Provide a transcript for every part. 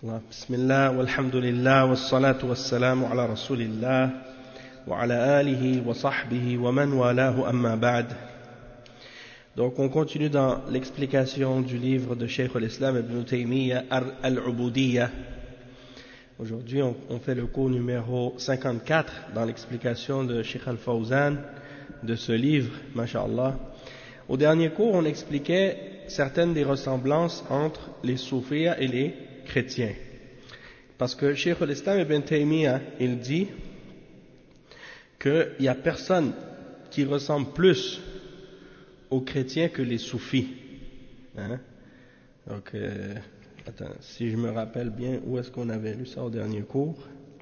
Bismillah, walhamdulillah, wassalatu wassalamu ala rasulillah, wa ala alihi wa sahbihi wa man walahu amma ba'd. Donc on continue dans l'explication du livre de Cheikh al-Islam Ibn Taymiyyah al-Ubudiyya. Aujourd'hui on fait le cours numéro 54 dans l'explication de Cheikh al-Fawzan de ce livre, masha'Allah. Au dernier cours on expliquait certaines des ressemblances entre les soufis et les chrétiens. Parce que Cheikh al-Islam Ibn Taymiyyah, il dit qu'il n'y a personne qui ressemble plus aux chrétiens que les soufis. Hein? Donc, attends, si je me rappelle bien, où est-ce qu'on avait lu ça au dernier cours?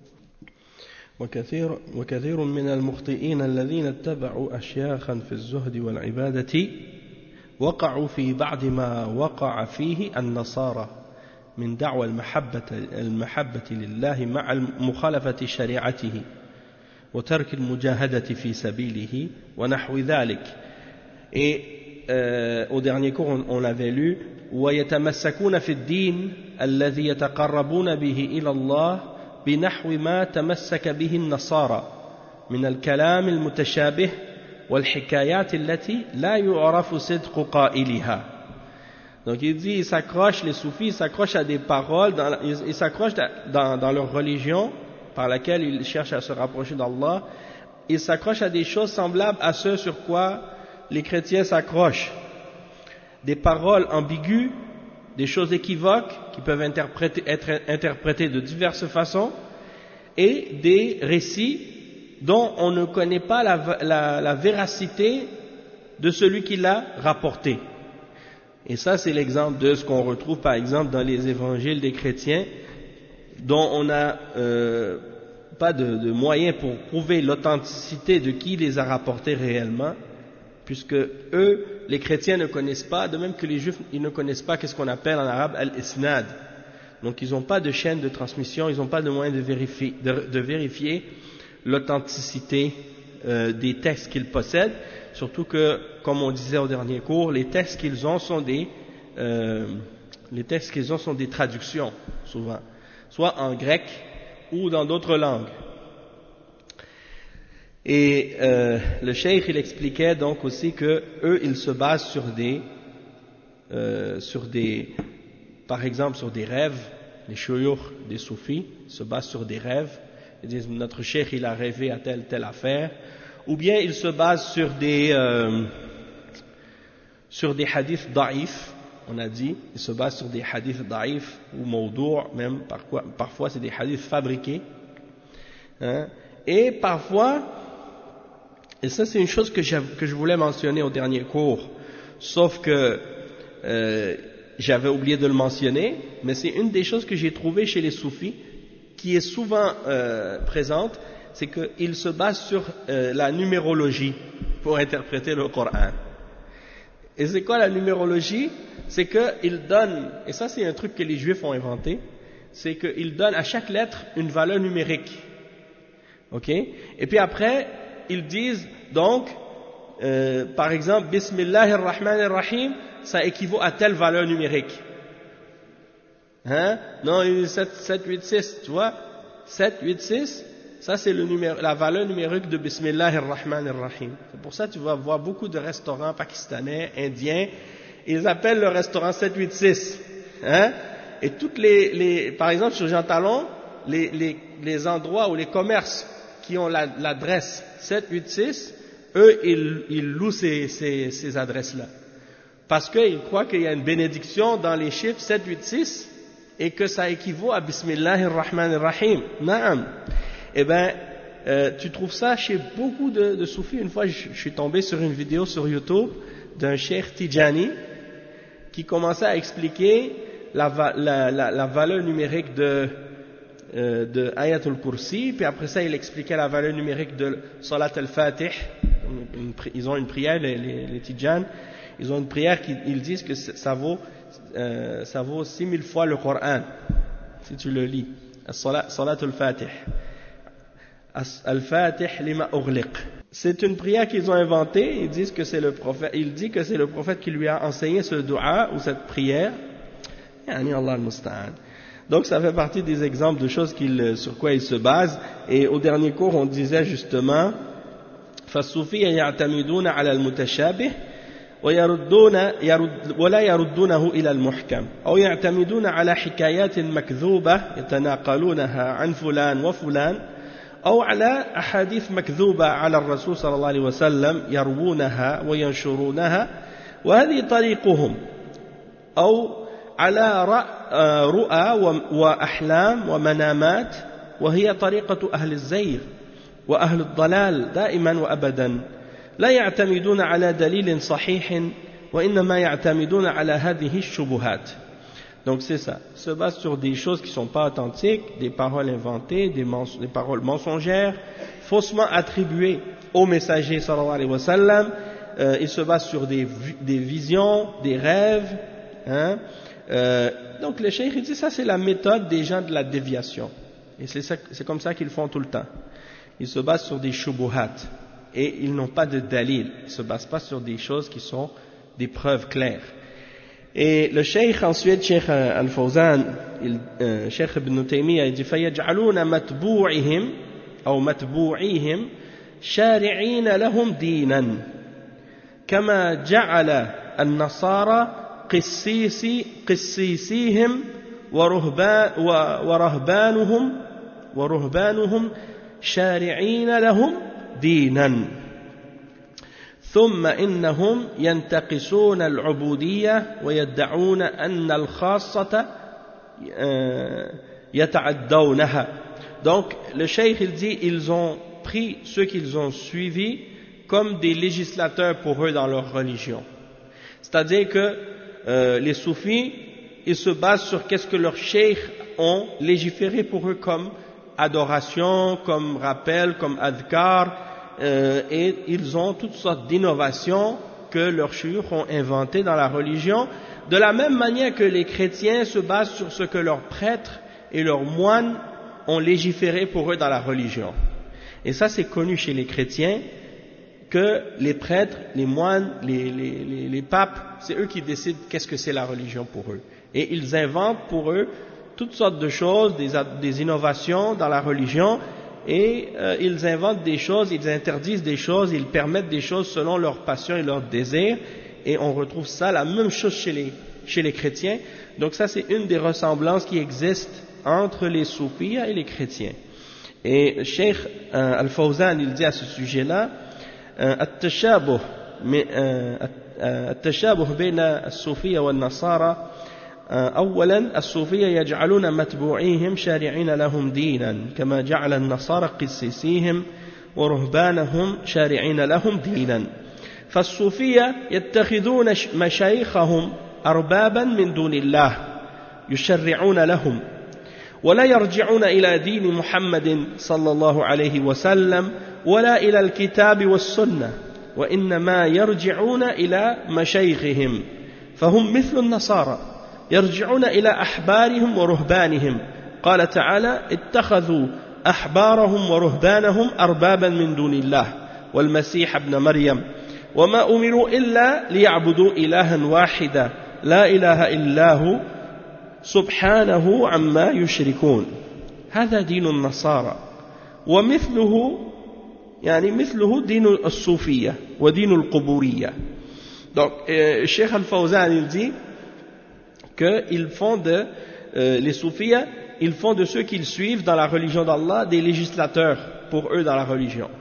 وكثير من المخطئين الذين اتبعوا أشياخا في الزهد والعبادة وقعوا في بعض ما وقع فيه النصارى من دعوى المحبة لله مع مخالفة شريعته وترك المجاهدة في سبيله ونحو ذلك. Et au dernier cours on avait lu ويتمسكون في الدين الذي يتقربون به إلى الله بنحو ما تمسك به النصارى من الكلام المتشابه والحكايات التي لا يعرف صدق قائلها. Donc il dit, les soufis, ils s'accrochent à des paroles, ils s'accrochent dans leur religion par laquelle ils cherchent à se rapprocher d'Allah, ils s'accrochent à des choses semblables à ce sur quoi les chrétiens s'accrochent. Des paroles ambiguës, des choses équivoques qui peuvent être interprétées de diverses façons, et des récits dont on ne connaît pas la véracité de celui qui l'a rapporté. Et ça, c'est l'exemple de ce qu'on retrouve, par exemple, dans les évangiles des chrétiens, dont on n'a pas de moyens pour prouver l'authenticité de qui les a rapportés réellement, puisque eux, les chrétiens ne connaissent pas, de même que les juifs, ils ne connaissent pas ce qu'on appelle en arabe al-isnad. Donc, ils n'ont pas de chaîne de transmission, ils n'ont pas de moyen de vérifier l'authenticité des textes qu'ils possèdent. Surtout que, comme on disait au dernier cours, les textes qu'ils ont sont des traductions, souvent, soit en grec ou dans d'autres langues. Et le cheikh, il expliquait donc aussi que eux, ils se basent par exemple, sur des rêves. Les shuyukh des soufis se basent sur des rêves. Ils disent, notre cheikh, il a rêvé à telle affaire. Ou bien ils se basent sur des hadiths da'if, on a dit, ils se basent sur des hadiths da'if ou mawdou' même, parfois c'est des hadiths fabriqués. Hein? Et parfois, et ça c'est une chose que je voulais mentionner au dernier cours, sauf que j'avais oublié de le mentionner, mais c'est une des choses que j'ai trouvées chez les soufis, qui est souvent présente, c'est qu'ils se basent sur la numérologie pour interpréter le Coran. Et c'est quoi la numérologie? C'est qu'ils donnent, et ça c'est un truc que les juifs ont inventé, c'est qu'ils donnent à chaque lettre une valeur numérique. Ok? Et puis après, ils disent donc, par exemple, Bismillahirrahmanirrahim, ça équivaut à telle valeur numérique. Hein? Non, 7, 8, 6, tu vois? 7, 8, 6, ça c'est la valeur numérique de Bismillahirrahmanirrahim. C'est pour ça que tu vas voir beaucoup de restaurants pakistanais, indiens, ils appellent le restaurant 786. Hein? Et toutes par exemple sur Jean Talon, les endroits ou les commerces qui ont l'adresse 786, eux ils louent ces adresses-là. Parce qu'ils croient qu'il y a une bénédiction dans les chiffres 786 et que ça équivaut à Bismillahirrahmanirrahim. Naam. Eh bien, tu trouves ça chez beaucoup de soufis. Une fois, je suis tombé sur une vidéo sur YouTube d'un cheikh Tijani qui commençait à expliquer la valeur numérique de Ayatul Kursi, puis après ça, il expliquait la valeur numérique de Salat al-Fatih. Ils ont une prière, les Tijan, ils ont une prière ils disent que ça vaut 6000 fois le Coran, si tu le lis. Salat al-Fatih. Al-Fatih lima ughliq. C'est une prière qu'ils ont inventée. Ils disent que c'est le prophète. Il dit que c'est le prophète qui lui a enseigné ce dua ou cette prière. Yani Allah al-Musta'an. Donc ça fait partie des exemples de choses sur quoi ils se basent. Et au dernier cours, on disait justement فالصوفية يعتمدون على المتشابه ولا يردونه إلى المحكم أو يعتمدون على حكايات مكذوبة يتناقلونها عن فلان وفلان أو على أحاديث مكذوبة على الرسول صلى الله عليه وسلم يروونها وينشرونها وهذه طريقهم أو على رؤى وأحلام ومنامات وهي طريقة أهل الزيغ وأهل الضلال دائما وأبدا لا يعتمدون على دليل صحيح وإنما يعتمدون على هذه الشبهات. Donc c'est ça, se base sur des choses qui ne sont pas authentiques, des paroles inventées, des paroles mensongères, faussement attribuées au messager sallallahu alayhi wa sallam. Il se base sur des visions, des rêves. Donc le cheikh dit ça c'est la méthode des gens de la déviation. Et c'est comme ça qu'ils font tout le temps. Ils se basent sur des shubuhat et ils n'ont pas de dalil. Ils ne se basent pas sur des choses qui sont des preuves claires. Et le cheikh ensuite, cheikh Al-Fawzan, cheikh Ibn Taymiyyah, il dit فَيَجْعَلُونَ مَتْبُوعِهِمْ أو مَتْبُوعِهِمْ شَارِعِينَ لَهُمْ دِينًا كما جعل النصارى قسيسيهم ورهبانهم شارعين لهم دينا ثم إنهم ينتقصون العبودية ويدعون أن الخاصة يتعدونها. Donc le cheikh il dit ils ont pris ceux qu'ils ont suivis comme des législateurs pour eux dans leur religion. C'est-à-dire que les soufis, ils se basent sur qu'est-ce que leurs cheikhs ont légiféré pour eux comme adoration, comme rappel, comme adhkar, et ils ont toutes sortes d'innovations que leurs cheikhs ont inventées dans la religion, de la même manière que les chrétiens se basent sur ce que leurs prêtres et leurs moines ont légiféré pour eux dans la religion. Et ça c'est connu chez les chrétiens, que les prêtres, les moines, les papes, c'est eux qui décident qu'est-ce que c'est la religion pour eux. Et ils inventent pour eux toutes sortes de choses, des innovations dans la religion, et ils inventent des choses, ils interdisent des choses, ils permettent des choses selon leur passion et leur désir, et on retrouve ça, la même chose chez les chrétiens. Donc ça c'est une des ressemblances qui existent entre les soufis et les chrétiens. Et Cheikh Al-Fawzan il dit à ce sujet-là, التشابه بين الصوفية والنصارى أولا الصوفية يجعلون متبوعيهم شارعين لهم دينا كما جعل النصارى قسيسيهم ورهبانهم شارعين لهم دينا فالصوفية يتخذون مشايخهم أربابا من دون الله يشرعون لهم ولا يرجعون إلى دين محمد صلى الله عليه وسلم ولا إلى الكتاب والسنة وإنما يرجعون إلى مشايخهم فهم مثل النصارى يرجعون إلى أحبارهم ورهبانهم قال تعالى اتخذوا أحبارهم ورهبانهم أربابا من دون الله والمسيح ابن مريم وما أمروا إلا ليعبدوا إلها واحدا لا إله إلا هو سبحانه عما يشركون هذا دين النصارى ومثله يعني مثله دين الصوفية ودين القبورية. Donc Cheikh Al-Fawzan il dit qu'ils font les soufis, ils font de ceux qu'ils suivent dans la religion d'Allah des législateurs pour eux dans la religion.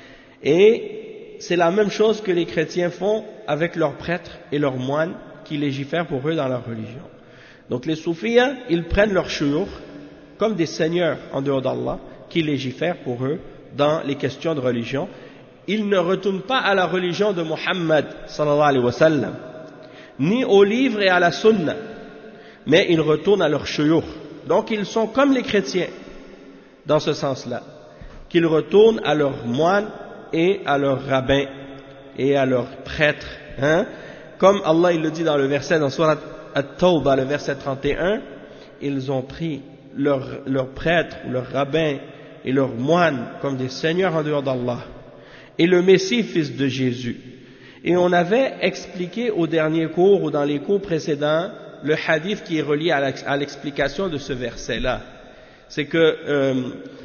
Et c'est la même chose que les chrétiens font avec leurs prêtres et leurs moines qui légifèrent pour eux dans leur religion. Donc les soufis, ils prennent leurs shuyukh comme des seigneurs en dehors d'Allah qui légifèrent pour eux dans les questions de religion. Ils ne retournent pas à la religion de Muhammad sallallahu alayhi wa sallam, ni au livre et à la sunna, mais ils retournent à leurs shuyukh. Donc ils sont comme les chrétiens dans ce sens-là, qu'ils retournent à leurs moines et à leurs rabbins et à leurs prêtres, comme Allah il le dit dans le verset dans Surat At-Tawbah, le verset 31, ils ont pris leurs prêtres, leurs rabbins et leurs moines comme des seigneurs en dehors d'Allah, et le Messie fils de Jésus. Et on avait expliqué au dernier cours ou dans les cours précédents le hadith qui est relié à l'explication de ce verset-là. C'est que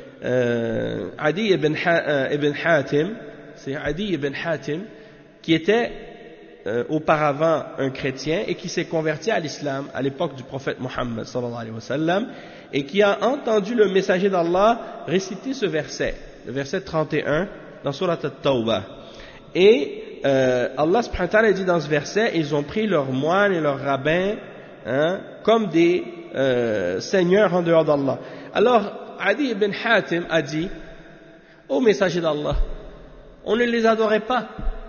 Adi ibn Hatim, c'est Adi ibn Hatim qui était auparavant un chrétien et qui s'est converti à l'islam à l'époque du prophète Mohammed sallallahu alayhi wa sallam, et qui a entendu le messager d'Allah réciter ce verset, le verset 31 dans Surat At-Tawbah. Et Allah subhanahu wa ta'ala dit dans ce verset, ils ont pris leurs moines et leurs rabbins comme des seigneurs en dehors d'Allah. Alors Adi ibn Hatim a dit: ô messager d'Allah, on ne les adorait pas,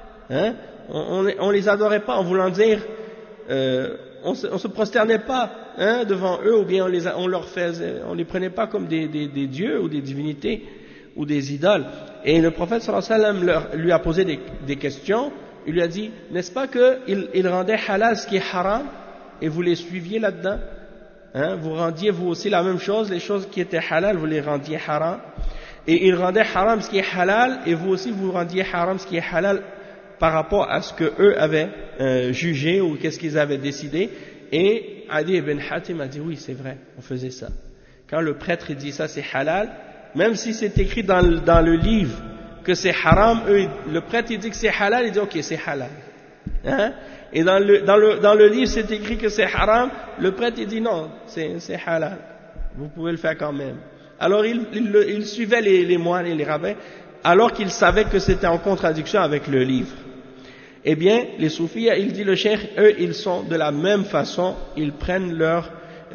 on les adorait pas, en voulant dire on se prosternait pas devant eux, ou bien on les prenait pas comme des dieux ou des divinités ou des idoles. Et le prophète sallallahu alayhi wa sallam lui a posé des questions. Il lui a dit: n'est-ce pas qu'il rendait halal ce qui est haram et vous les suiviez là-dedans, vous rendiez vous aussi la même chose, les choses qui étaient halal vous les rendiez haram, et il rendait haram ce qui est halal et vous aussi vous rendiez haram ce qui est halal par rapport à ce que eux avaient jugé ou qu'est-ce qu'ils avaient décidé. Et Adi ibn Hatim a dit: oui, c'est vrai, on faisait ça. Quand le prêtre dit ça c'est halal, même si c'est écrit dans le livre que c'est haram, le prêtre il dit que c'est halal, il dit ok, c'est halal. Et dans le livre c'est écrit que c'est haram, le prêtre il dit non, c'est halal, vous pouvez le faire quand même. Alors il suivait les moines et les rabbins, alors qu'il savait que c'était en contradiction avec le livre. Eh bien, les soufis, il dit le cheikh, eux, ils sont de la même façon, ils prennent leurs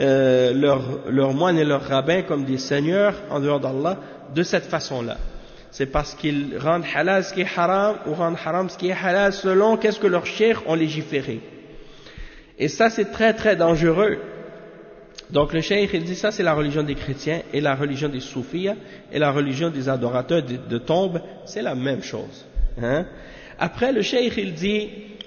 moines et leurs rabbins comme des seigneurs en dehors d'Allah, de cette façon-là. C'est parce qu'ils rendent halal ce qui est haram, ou rendent haram ce qui est halal, selon qu'est-ce que leurs cheikhs ont légiféré. Et ça, c'est très très dangereux. Donc le cheikh, il dit ça, c'est la religion des chrétiens, et la religion des soufis, et la religion des adorateurs de tombes, c'est la même chose. Après, le cheikh, il dit: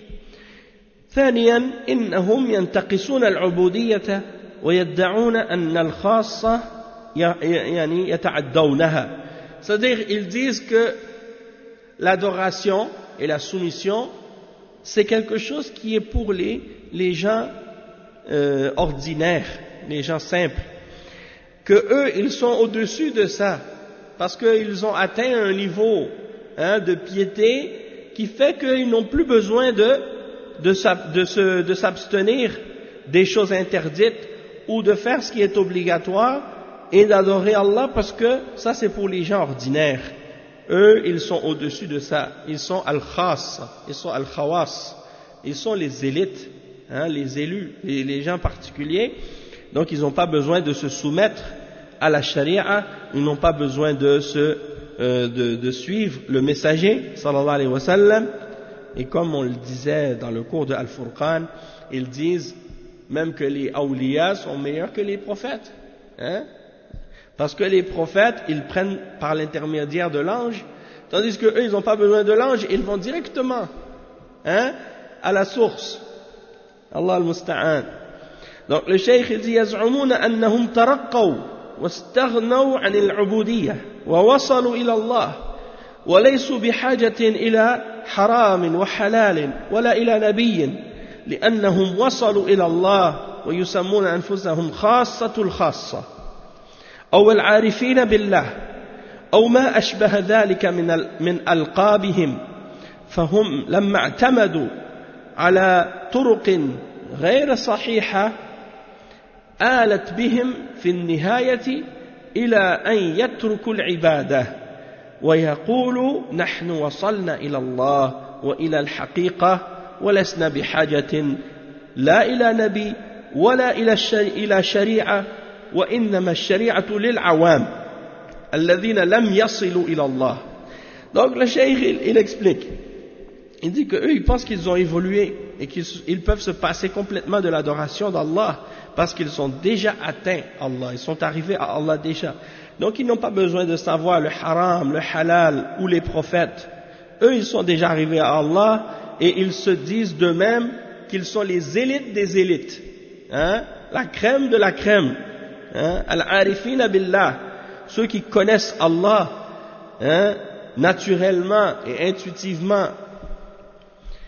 ثانيا إنهم ينتقصون العبودية ويدعون أن الخاصة يعني يتعدونها. C'est-à-dire, ils disent que l'adoration et la soumission, c'est quelque chose qui est pour les gens ordinaires, les gens simples, que eux, ils sont au-dessus de ça, parce qu'ils ont atteint un niveau de piété qui fait qu'ils n'ont plus besoin de s'abstenir des choses interdites ou de faire ce qui est obligatoire et d'adorer Allah, parce que ça c'est pour les gens ordinaires. Eux, ils sont au-dessus de ça. Ils sont al-khas, ils sont al-khawas, ils sont les élites, les élus, les gens particuliers. Donc ils n'ont pas besoin de se soumettre à la charia, ils n'ont pas besoin de suivre le messager sallallahu alayhi wa sallam. Et comme on le disait dans le cours de Al-Furqan, ils disent même que les awliyas sont meilleurs que les prophètes, parce que les prophètes, ils prennent par l'intermédiaire de l'ange, tandis que eux, ils n'ont pas besoin de l'ange, ils vont directement à la source. Allah al-Musta'an. Donc le cheikh il dit: yaz'umuna annahum taraqqaw wastaghnaw 'an al-'ubudiyyah wa wasalu ila Allah wa laysu bihajatin ila حرام وحلال ولا إلى نبي لأنهم وصلوا إلى الله ويسمون أنفسهم خاصة الخاصة أو العارفين بالله أو ما أشبه ذلك من ألقابهم، فهم لما اعتمدوا على طرق غير صحيحة آلت بهم في النهاية إلى أن يتركوا العبادة ويقول نحن وصلنا إلى الله وإلى الحقيقة ولسنا بحاجة لا إلى نبي ولا إلى شريعة وإنما الشريعة للعوام الذين لم يصلوا إلى الله. Donc le cheikh il explique, il dit que eux ils pensent qu'ils ont évolué et qu'ils peuvent se passer complètement de l'adoration d'Allah parce qu'ils sont déjà atteints à Allah, ils sont arrivés à Allah déjà. Donc ils n'ont pas besoin de savoir le haram, le halal ou les prophètes. Eux ils sont déjà arrivés à Allah et ils se disent d'eux-mêmes qu'ils sont les élites des élites, la crème de la crème, al-arifina billah, ceux qui connaissent Allah naturellement et intuitivement.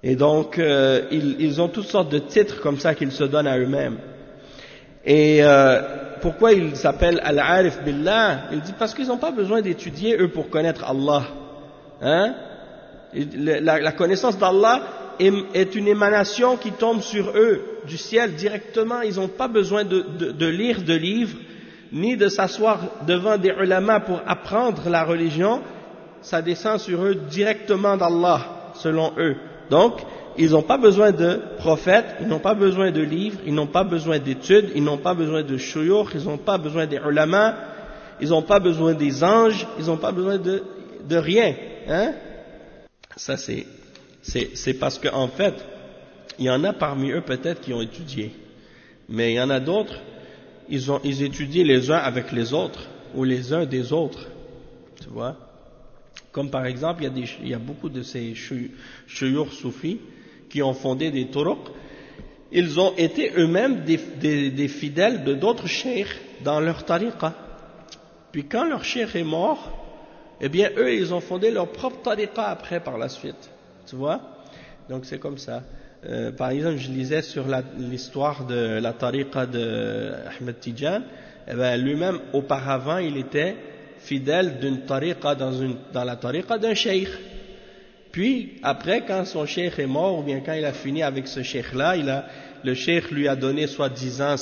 Et donc, ils ont toutes sortes de titres comme ça qu'ils se donnent à eux-mêmes. Et pourquoi ils s'appellent Al-Arif Billah? Il dit parce qu'ils n'ont pas besoin d'étudier, eux, pour connaître Allah. Hein? La connaissance d'Allah est une émanation qui tombe sur eux, du ciel, directement. Ils n'ont pas besoin de lire de livres, ni de s'asseoir devant des ulama pour apprendre la religion. Ça descend sur eux directement d'Allah, selon eux. Donc, ils n'ont pas besoin de prophètes, ils n'ont pas besoin de livres, ils n'ont pas besoin d'études, ils n'ont pas besoin de shuyukh, ils n'ont pas besoin des ulama, ils n'ont pas besoin des anges, ils n'ont pas besoin de rien. Hein? Ça c'est parce qu'en fait, il y en a parmi eux peut-être qui ont étudié, mais il y en a d'autres, ils étudient les uns avec les autres, ou les uns des autres, tu vois. Comme par exemple, il y a beaucoup de ces shuyukh soufis qui ont fondé des turuq. Ils ont été eux-mêmes des fidèles de d'autres cheikhs dans leur tariqa. Puis quand leur cheikh est mort, eh bien eux, ils ont fondé leur propre tariqa après par la suite. Tu vois? Donc c'est comme ça. Par exemple, je lisais sur l'histoire de la tariqa de Ahmed Tijan. Eh bien, lui-même, auparavant, il était fidèle d'une tariqa dans la tariqa d'un cheikh. Puis, après, quand son cheikh est mort, ou bien quand il a fini avec ce cheikh-là, le cheikh lui a donné soi-disant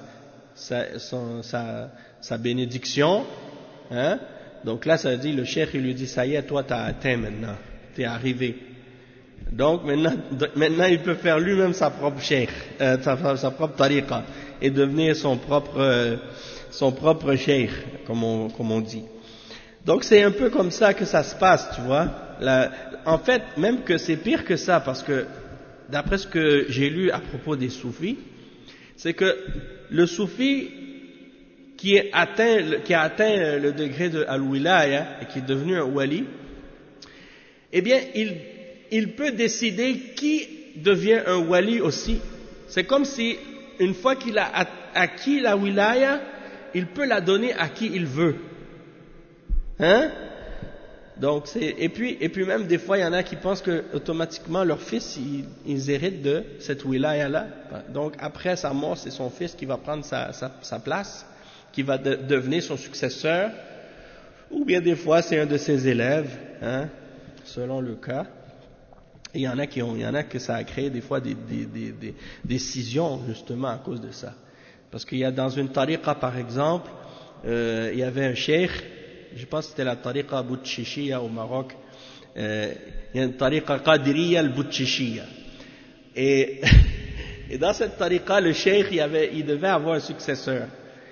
sa bénédiction. Hein? Donc là, ça veut dire, le cheikh, il lui dit, ça y est, toi, t'as atteint maintenant. T'es arrivé. Donc, maintenant, il peut faire lui-même sa propre cheikh, sa propre tariqa, et devenir son propre cheikh, comme on dit. Donc c'est un peu comme ça que ça se passe, tu vois. En fait, même que c'est pire que ça, parce que d'après ce que j'ai lu à propos des soufis, c'est que le soufi qui a atteint le degré de al-wilaya et qui est devenu un wali, eh bien, il peut décider qui devient un wali aussi. C'est comme si, une fois qu'il a acquis la wilaya, il peut la donner à qui il veut. Hein? Donc et puis même des fois il y en a qui pensent que automatiquement leurs fils ils héritent de cette wilaya là. Donc après sa mort c'est son fils qui va prendre sa place, qui va devenir son successeur, ou bien des fois c'est un de ses élèves, hein, selon le cas. Et il y en a que ça a créé des fois des scissions justement à cause de ça. Parce qu'il y a dans une tariqa par exemple, il y avait un cheikh, je pense que c'était la tariqa Boutchishiya au Maroc, il y a une tariqa Qadiriya al-Boutchishiya. Et dans cette tariqa, le cheikh, il devait avoir un successeur.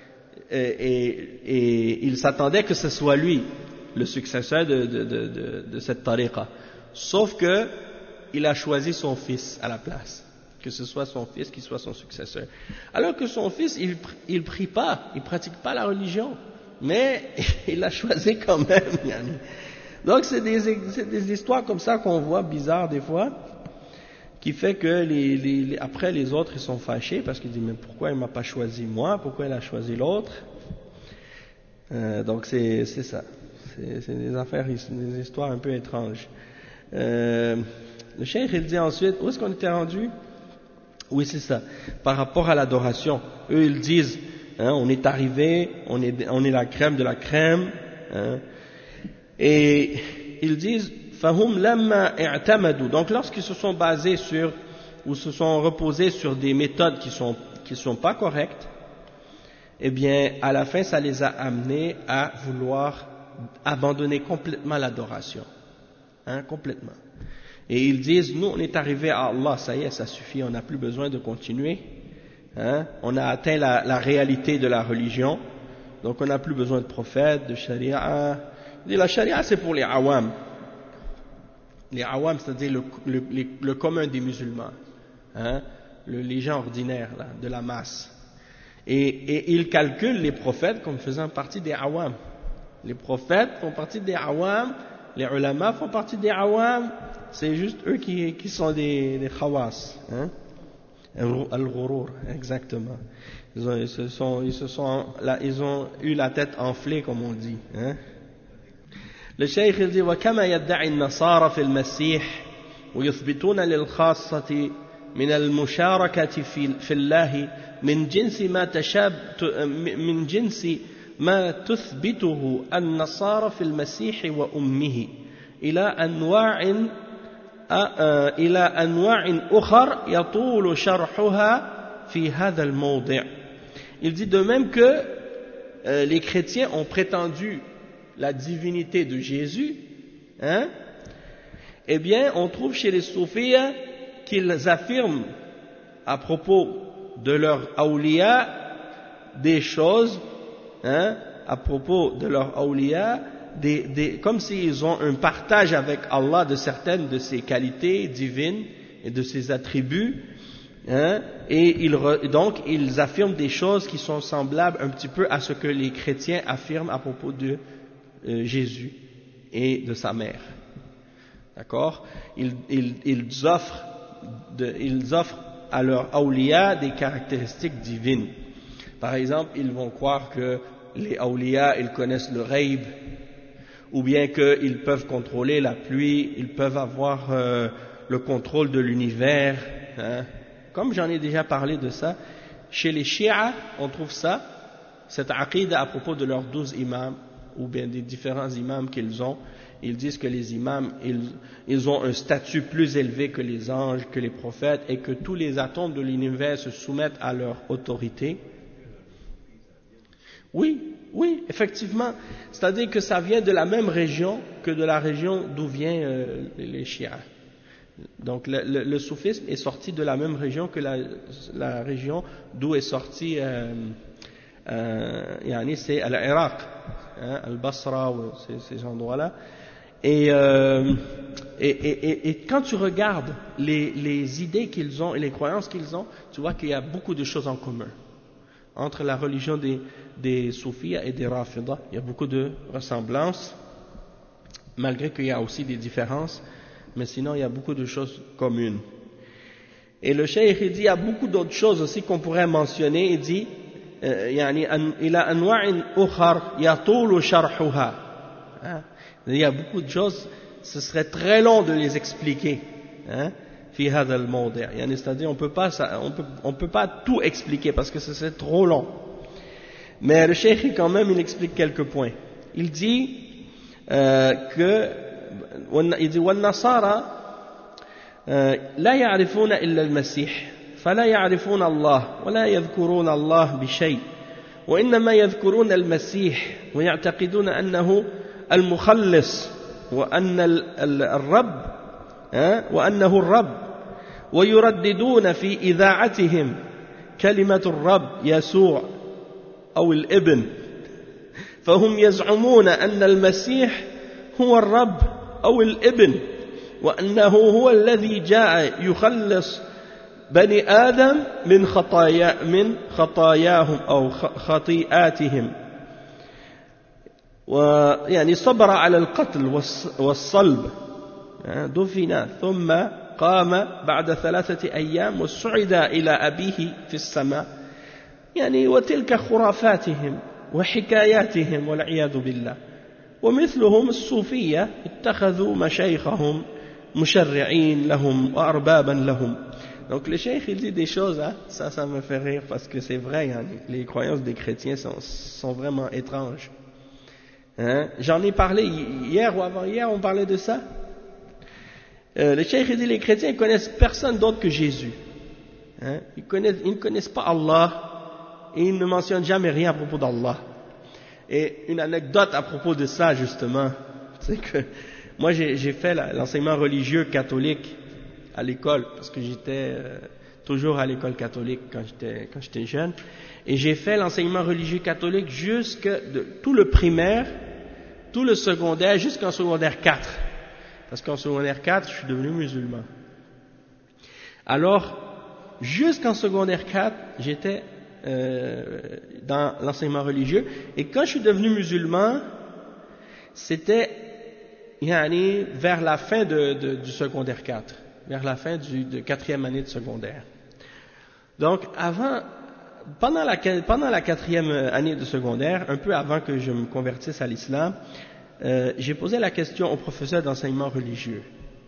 Et il s'attendait que ce soit lui, le successeur de cette tariqa. Sauf que, il a choisi son fils à la place. Que ce soit son fils qui soit son successeur. Alors que son fils, il prie pas, il pratique pas la religion. Mais il l'a choisi quand même. Donc c'est des histoires comme ça qu'on voit bizarres des fois, qui fait que après les autres ils sont fâchés parce qu'ils disent mais pourquoi il m'a pas choisi moi, pourquoi il a choisi l'autre. Donc c'est ça, c'est des affaires, des histoires un peu étranges. Le cheikh il dit ensuite, où est-ce qu'on était rendu? Oui c'est ça, par rapport à l'adoration, eux ils disent hein, on est arrivé, on est la crème de la crème, hein, et ils disent fahum lamma i'tamadu, donc lorsqu'ils se sont basés sur ou se sont reposés sur des méthodes qui sont pas correctes, eh bien à la fin ça les a amenés à vouloir abandonner complètement l'adoration, hein, complètement. Et ils disent nous on est arrivé à Allah, ça y est, ça suffit, on n'a plus besoin de continuer. Hein? On a atteint la réalité de la religion, donc on n'a plus besoin de prophètes, de charia. La charia c'est pour les awam. Les awam c'est-à-dire le commun des musulmans, hein? Les gens ordinaires là, de la masse. Et ils calculent les prophètes comme faisant partie des awam. Les prophètes font partie des awam, les ulama font partie des awam, c'est juste eux qui sont des khawas. Hein? Al-Ghurur, exactement. Ils ont eu la tête enflée, comme on dit. Hein? Le cheikh il dit وَكَمَا يَدَّعِ النَّصَارَى فِي الْمَسِيحِ ويثبتون للخاصة من المشاركة في الله من جنس ما تثبته النصارى في المسيح وأمه إلى أنواع أخر يطول شرحها في هذا الموضع. Il dit de même que les chrétiens ont prétendu la divinité de Jésus, hein, eh bien on trouve chez les soufis qu'ils affirment à propos de leur awliya des choses, hein, à propos de leur awliya, comme s'ils ont un partage avec Allah de certaines de ses qualités divines et de ses attributs, hein, et donc ils affirment des choses qui sont semblables un petit peu à ce que les chrétiens affirment à propos de Jésus et de sa mère. D'accord? Ils offrent à leur awliya des caractéristiques divines. Par exemple, ils vont croire que les awliya, ils connaissent le ghaib, ou bien qu'ils peuvent contrôler la pluie, ils peuvent avoir le contrôle de l'univers, hein. Comme j'en ai déjà parlé de ça, chez les chiites, on trouve ça, cette aqida à propos de leurs 12 imams, ou bien des différents imams qu'ils ont. Ils disent que les imams, ils ont un statut plus élevé que les anges, que les prophètes, et que tous les atomes de l'univers se soumettent à leur autorité. Oui, effectivement. C'est-à-dire que ça vient de la même région que de la région d'où viennent les chiites. Donc le soufisme est sorti de la même région que la région d'où est sorti c'est l'Irak, hein, Al-Basra, ces endroits-là. Et quand tu regardes les idées qu'ils ont et les croyances qu'ils ont, tu vois qu'il y a beaucoup de choses en commun entre la religion des soufis et des rafidah. Il y a beaucoup de ressemblances, malgré qu'il y a aussi des différences, mais sinon il y a beaucoup de choses communes. Et le cheikh il dit il y a beaucoup d'autres choses aussi qu'on pourrait mentionner. Il dit il y a beaucoup de choses, ce serait très long de les expliquer, hein, c'est-à-dire on peut pas tout expliquer parce que ce serait trop long. Mais le cheikh quand même il explique quelques points. Il dit والنصارى لا يعرفون إلا المسيح فلا يعرفون الله ولا يذكرون الله بشيء وإنما يذكرون المسيح ويعتقدون أنه المخلص وأنه الرب ويرددون في إذاعتهم كلمة الرب يسوع أو الابن فهم يزعمون أن المسيح هو الرب أو الابن وأنه هو الذي جاء يخلص بني آدم من خطاياهم أو خطيئاتهم ويعني صبر على القتل والصلب دفن ثم قام بعد 3 أيام وصعد إلى أبيه في السماء يعني وتلك خرافاتهم وحكاياتهم والعياذ بالله ومثلهم الصوفية اتخذوا مشايخهم مشرعين لهم وأربابا لهم. Donc le cheikh il dit des choses, hein, ça me fait rire parce que c'est vrai, hein, les croyances des chrétiens sont vraiment étranges. Hein? J'en ai parlé hier ou avant-hier, on parlait de ça. Le cheikh il dit les chrétiens connaissent personne d'autre que Jésus. Hein? Ils ne connaissent pas Allah et ils ne mentionnent jamais rien à propos d'Allah. Et une anecdote à propos de ça justement, c'est que moi j'ai fait l'enseignement religieux catholique à l'école, parce que j'étais toujours à l'école catholique quand j'étais jeune, et j'ai fait l'enseignement religieux catholique tout le primaire, tout le secondaire, jusqu'en secondaire 4, parce qu'en secondaire 4, je suis devenu musulman. Alors, jusqu'en secondaire 4, j'étais dans l'enseignement religieux, et quand je suis devenu musulman, c'était vers la fin du secondaire 4. Vers la fin de 4e année de secondaire. Donc, pendant la 4e année de secondaire, un peu avant que je me convertisse à l'islam, j'ai posé la question au professeur d'enseignement religieux.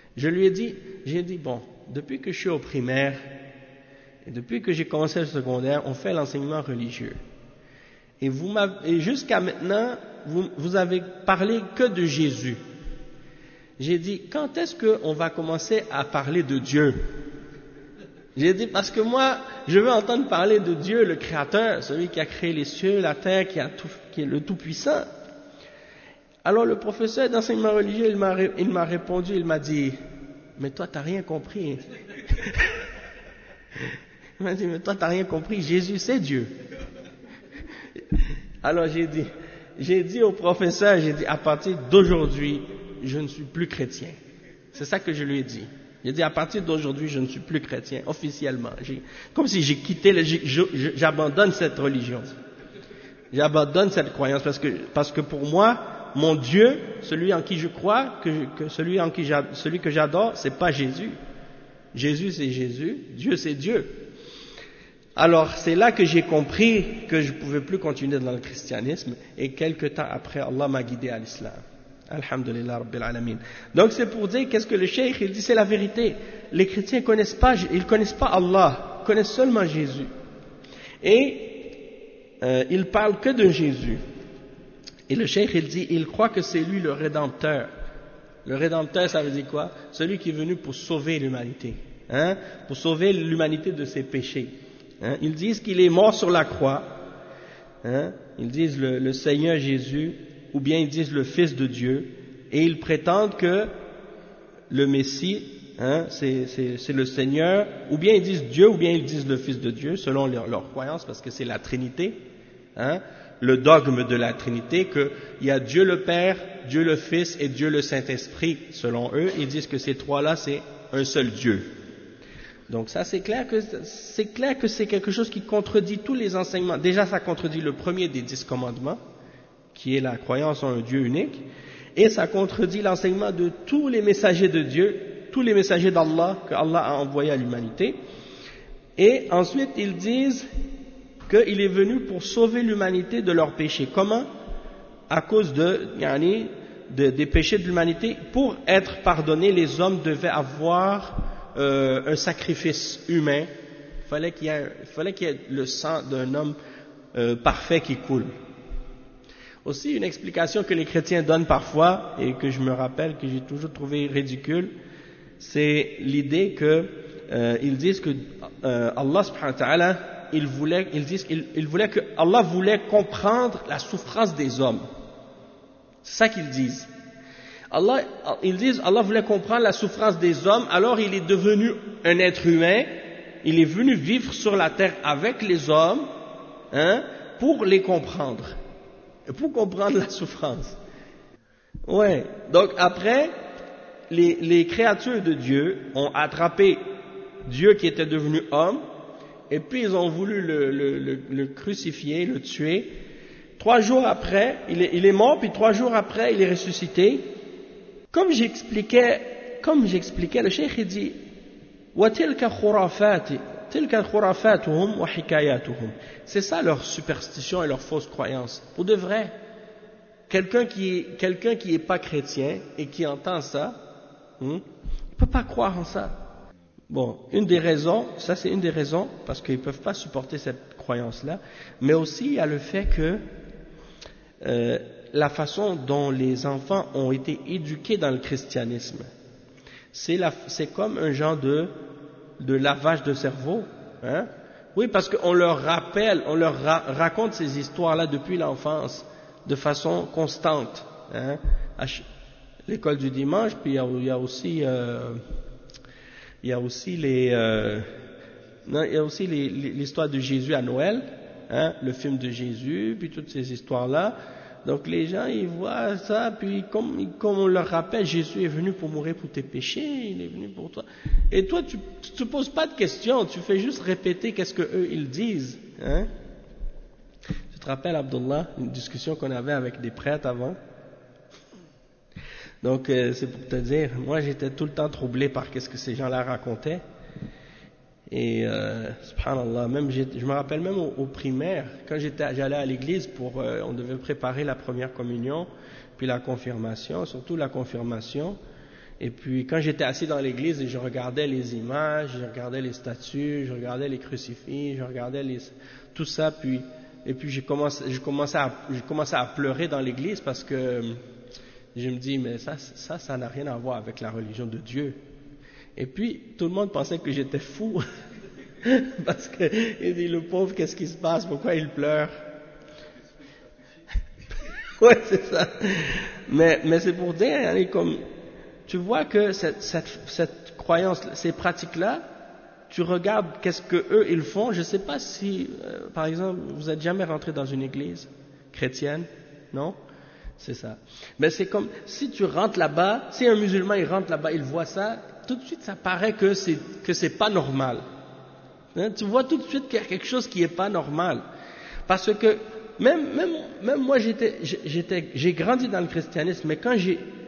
j'ai dit, bon, depuis que je suis au primaire, et depuis que j'ai commencé le secondaire, on fait l'enseignement religieux. Et jusqu'à maintenant, vous avez parlé que de Jésus. J'ai dit, quand est-ce qu'on va commencer à parler de Dieu? J'ai dit, parce que moi, je veux entendre parler de Dieu, le Créateur, celui qui a créé les cieux, la terre, qui est le Tout-Puissant. Alors le professeur d'enseignement religieux, il m'a répondu, il m'a dit, mais toi, t'as rien compris. Il m'a dit, mais toi, t'as rien compris, Jésus, c'est Dieu. Alors j'ai dit au professeur, à partir d'aujourd'hui, je ne suis plus chrétien. C'est ça que je lui ai dit. J'ai dit, à partir d'aujourd'hui, je ne suis plus chrétien, officiellement. Comme si j'ai quitté, j'abandonne cette religion. J'abandonne cette croyance, parce que pour moi, mon Dieu, celui en qui je crois, celui que j'adore, c'est pas Jésus. Jésus, c'est Jésus. Dieu, c'est Dieu. Alors, c'est là que j'ai compris que je ne pouvais plus continuer dans le christianisme, et quelque temps après, Allah m'a guidé à l'islam. Alhamdulillah Rabbil Alamin. Donc c'est pour dire qu'est-ce que le cheikh il dit, c'est la vérité. Les chrétiens connaissent pas Allah, ils connaissent seulement Jésus. Et ils parlent que de Jésus. Et le cheikh il dit, il croit que c'est lui le Rédempteur. Le Rédempteur, ça veut dire quoi? Celui qui est venu pour sauver l'humanité, pour sauver l'humanité de ses péchés. Ils disent qu'il est mort sur la croix. Ils disent le Seigneur Jésus, ou bien ils disent le Fils de Dieu, et ils prétendent que le Messie, c'est le Seigneur, ou bien ils disent Dieu, ou bien ils disent le Fils de Dieu, selon leur croyance, parce que c'est la Trinité, le dogme de la Trinité, qu'il y a Dieu le Père, Dieu le Fils et Dieu le Saint-Esprit, selon eux, ils disent que ces trois-là, c'est un seul Dieu. Donc ça, c'est clair que c'est quelque chose qui contredit tous les enseignements. Déjà, ça contredit le premier des 10 commandements, qui est la croyance en un Dieu unique, et ça contredit l'enseignement de tous les messagers de Dieu, tous les messagers d'Allah que Allah a envoyés à l'humanité. Et ensuite, ils disent qu'il est venu pour sauver l'humanité de leurs péchés. Comment? À cause des péchés de l'humanité. Pour être pardonnés, les hommes devaient avoir un sacrifice humain. Il fallait qu'il y ait le sang d'un homme parfait qui coule. Aussi, une explication que les chrétiens donnent parfois, et que je me rappelle, que j'ai toujours trouvé ridicule, c'est l'idée que ils disent que Allah subhanahu wa ta'ala, il voulait que Allah voulait comprendre la souffrance des hommes. C'est ça qu'ils disent. Ils disent Allah voulait comprendre la souffrance des hommes, alors il est devenu un être humain, il est venu vivre sur la terre avec les hommes, pour les comprendre. Pour comprendre la souffrance. Ouais. Donc après, les créatures de Dieu ont attrapé Dieu qui était devenu homme, et puis ils ont voulu le crucifier, le tuer. 3 jours après, il est mort, puis 3 jours après, il est ressuscité. Comme j'expliquais, le cheikh il dit, وَتِلْكَ خُرَافَاتِ تِلْكَ خُرَافَاتُهُمْ وَحِكَايَاتُهُمْ. C'est ça leur superstition et leur fausse croyance. Pour de vrai, quelqu'un qui est pas chrétien et qui entend ça, il peut pas croire en ça. Bon, c'est une des raisons, parce qu'ils peuvent pas supporter cette croyance-là, mais aussi il y a le fait que la façon dont les enfants ont été éduqués dans le christianisme, c'est comme un genre de lavage de cerveau, Oui, parce qu'on leur rappelle, on leur raconte ces histoires-là depuis l'enfance, de façon constante, à l'école du dimanche, puis il y a aussi l'histoire de Jésus à Noël, le film de Jésus, puis toutes ces histoires-là. Donc les gens, ils voient ça, puis comme on leur rappelle, Jésus est venu pour mourir pour tes péchés, il est venu pour toi. Et toi, tu te poses pas de questions, tu fais juste répéter qu'est-ce que eux ils disent. Tu te rappelles, Abdullah, une discussion qu'on avait avec des prêtres avant? Donc c'est pour te dire, moi j'étais tout le temps troublé par qu'est-ce que ces gens-là racontaient. Et subhanallah, même je me rappelle même au primaire, quand j'allais à l'église on devait préparer la première communion, puis la confirmation, surtout la confirmation, Et puis quand j'étais assis dans l'église et je regardais les images, je regardais les statues, je regardais les crucifix, je regardais tout ça, et puis j'ai commencé à pleurer dans l'église parce que je me dis mais ça n'a rien à voir avec la religion de Dieu. Et puis tout le monde pensait que j'étais fou parce que il dit le pauvre, qu'est-ce qui se passe, pourquoi il pleure? Ouais, c'est ça. Mais c'est pour dire, comme tu vois que cette croyance, ces pratiques-là, tu regardes qu'est-ce que eux ils font. Je ne sais pas si, par exemple, vous êtes jamais rentré dans une église chrétienne, non? C'est ça. Mais c'est comme si tu rentres là-bas, si un musulman il rentre là-bas, il voit ça, tout de suite ça paraît que c'est pas normal. Hein? Tu vois tout de suite qu'il y a quelque chose qui est pas normal, parce que même moi j'ai grandi dans le christianisme, mais quand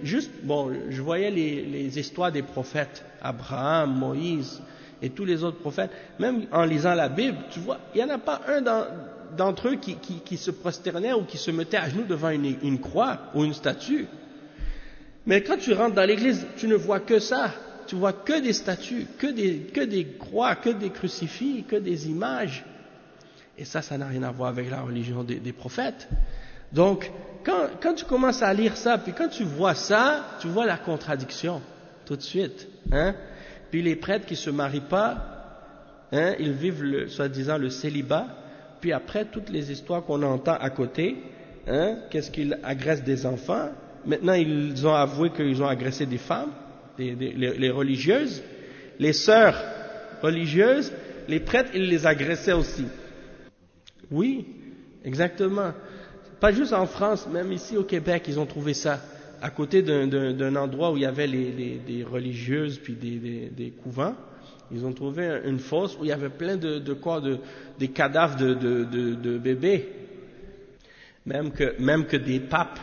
je voyais les histoires des prophètes, Abraham, Moïse et tous les autres prophètes, même en lisant la Bible, tu vois, il n'y en a pas un d'entre eux qui se prosternait ou qui se mettait à genoux devant une croix ou une statue. Mais quand tu rentres dans l'église, tu ne vois que ça, tu vois que des statues, que des croix, que des crucifix, que des images. Et ça n'a rien à voir avec la religion des prophètes. Donc, quand tu commences à lire ça, puis quand tu vois ça, tu vois la contradiction, tout de suite. Hein? Puis les prêtres qui ne se marient pas, hein, ils vivent soi-disant le célibat, puis après, toutes les histoires qu'on entend à côté, hein, qu'est-ce qu'ils agressent des enfants, maintenant ils ont avoué qu'ils ont agressé des femmes, les religieuses, les sœurs religieuses, les prêtres, ils les agressaient aussi. Oui, exactement. Pas juste en France, même ici au Québec, ils ont trouvé ça. À côté d'un endroit où il y avait des religieuses puis des couvents, ils ont trouvé une fosse où il y avait plein de corps, des cadavres de bébés. Même que des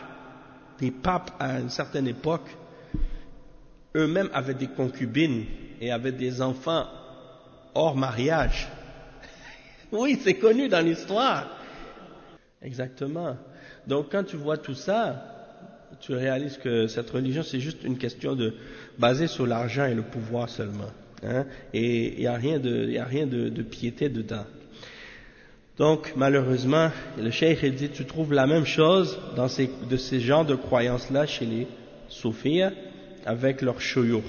papes à une certaine époque, eux-mêmes avaient des concubines et avaient des enfants hors mariage. Oui, c'est connu dans l'histoire. Exactement. Donc quand tu vois tout ça, tu réalises que cette religion, c'est juste une question basée sur l'argent et le pouvoir seulement. Hein? Et il n'y a rien de piété dedans. Donc malheureusement, le cheikh il dit, tu trouves la même chose de ces genres de croyances-là chez les soufis avec leur shuyukh.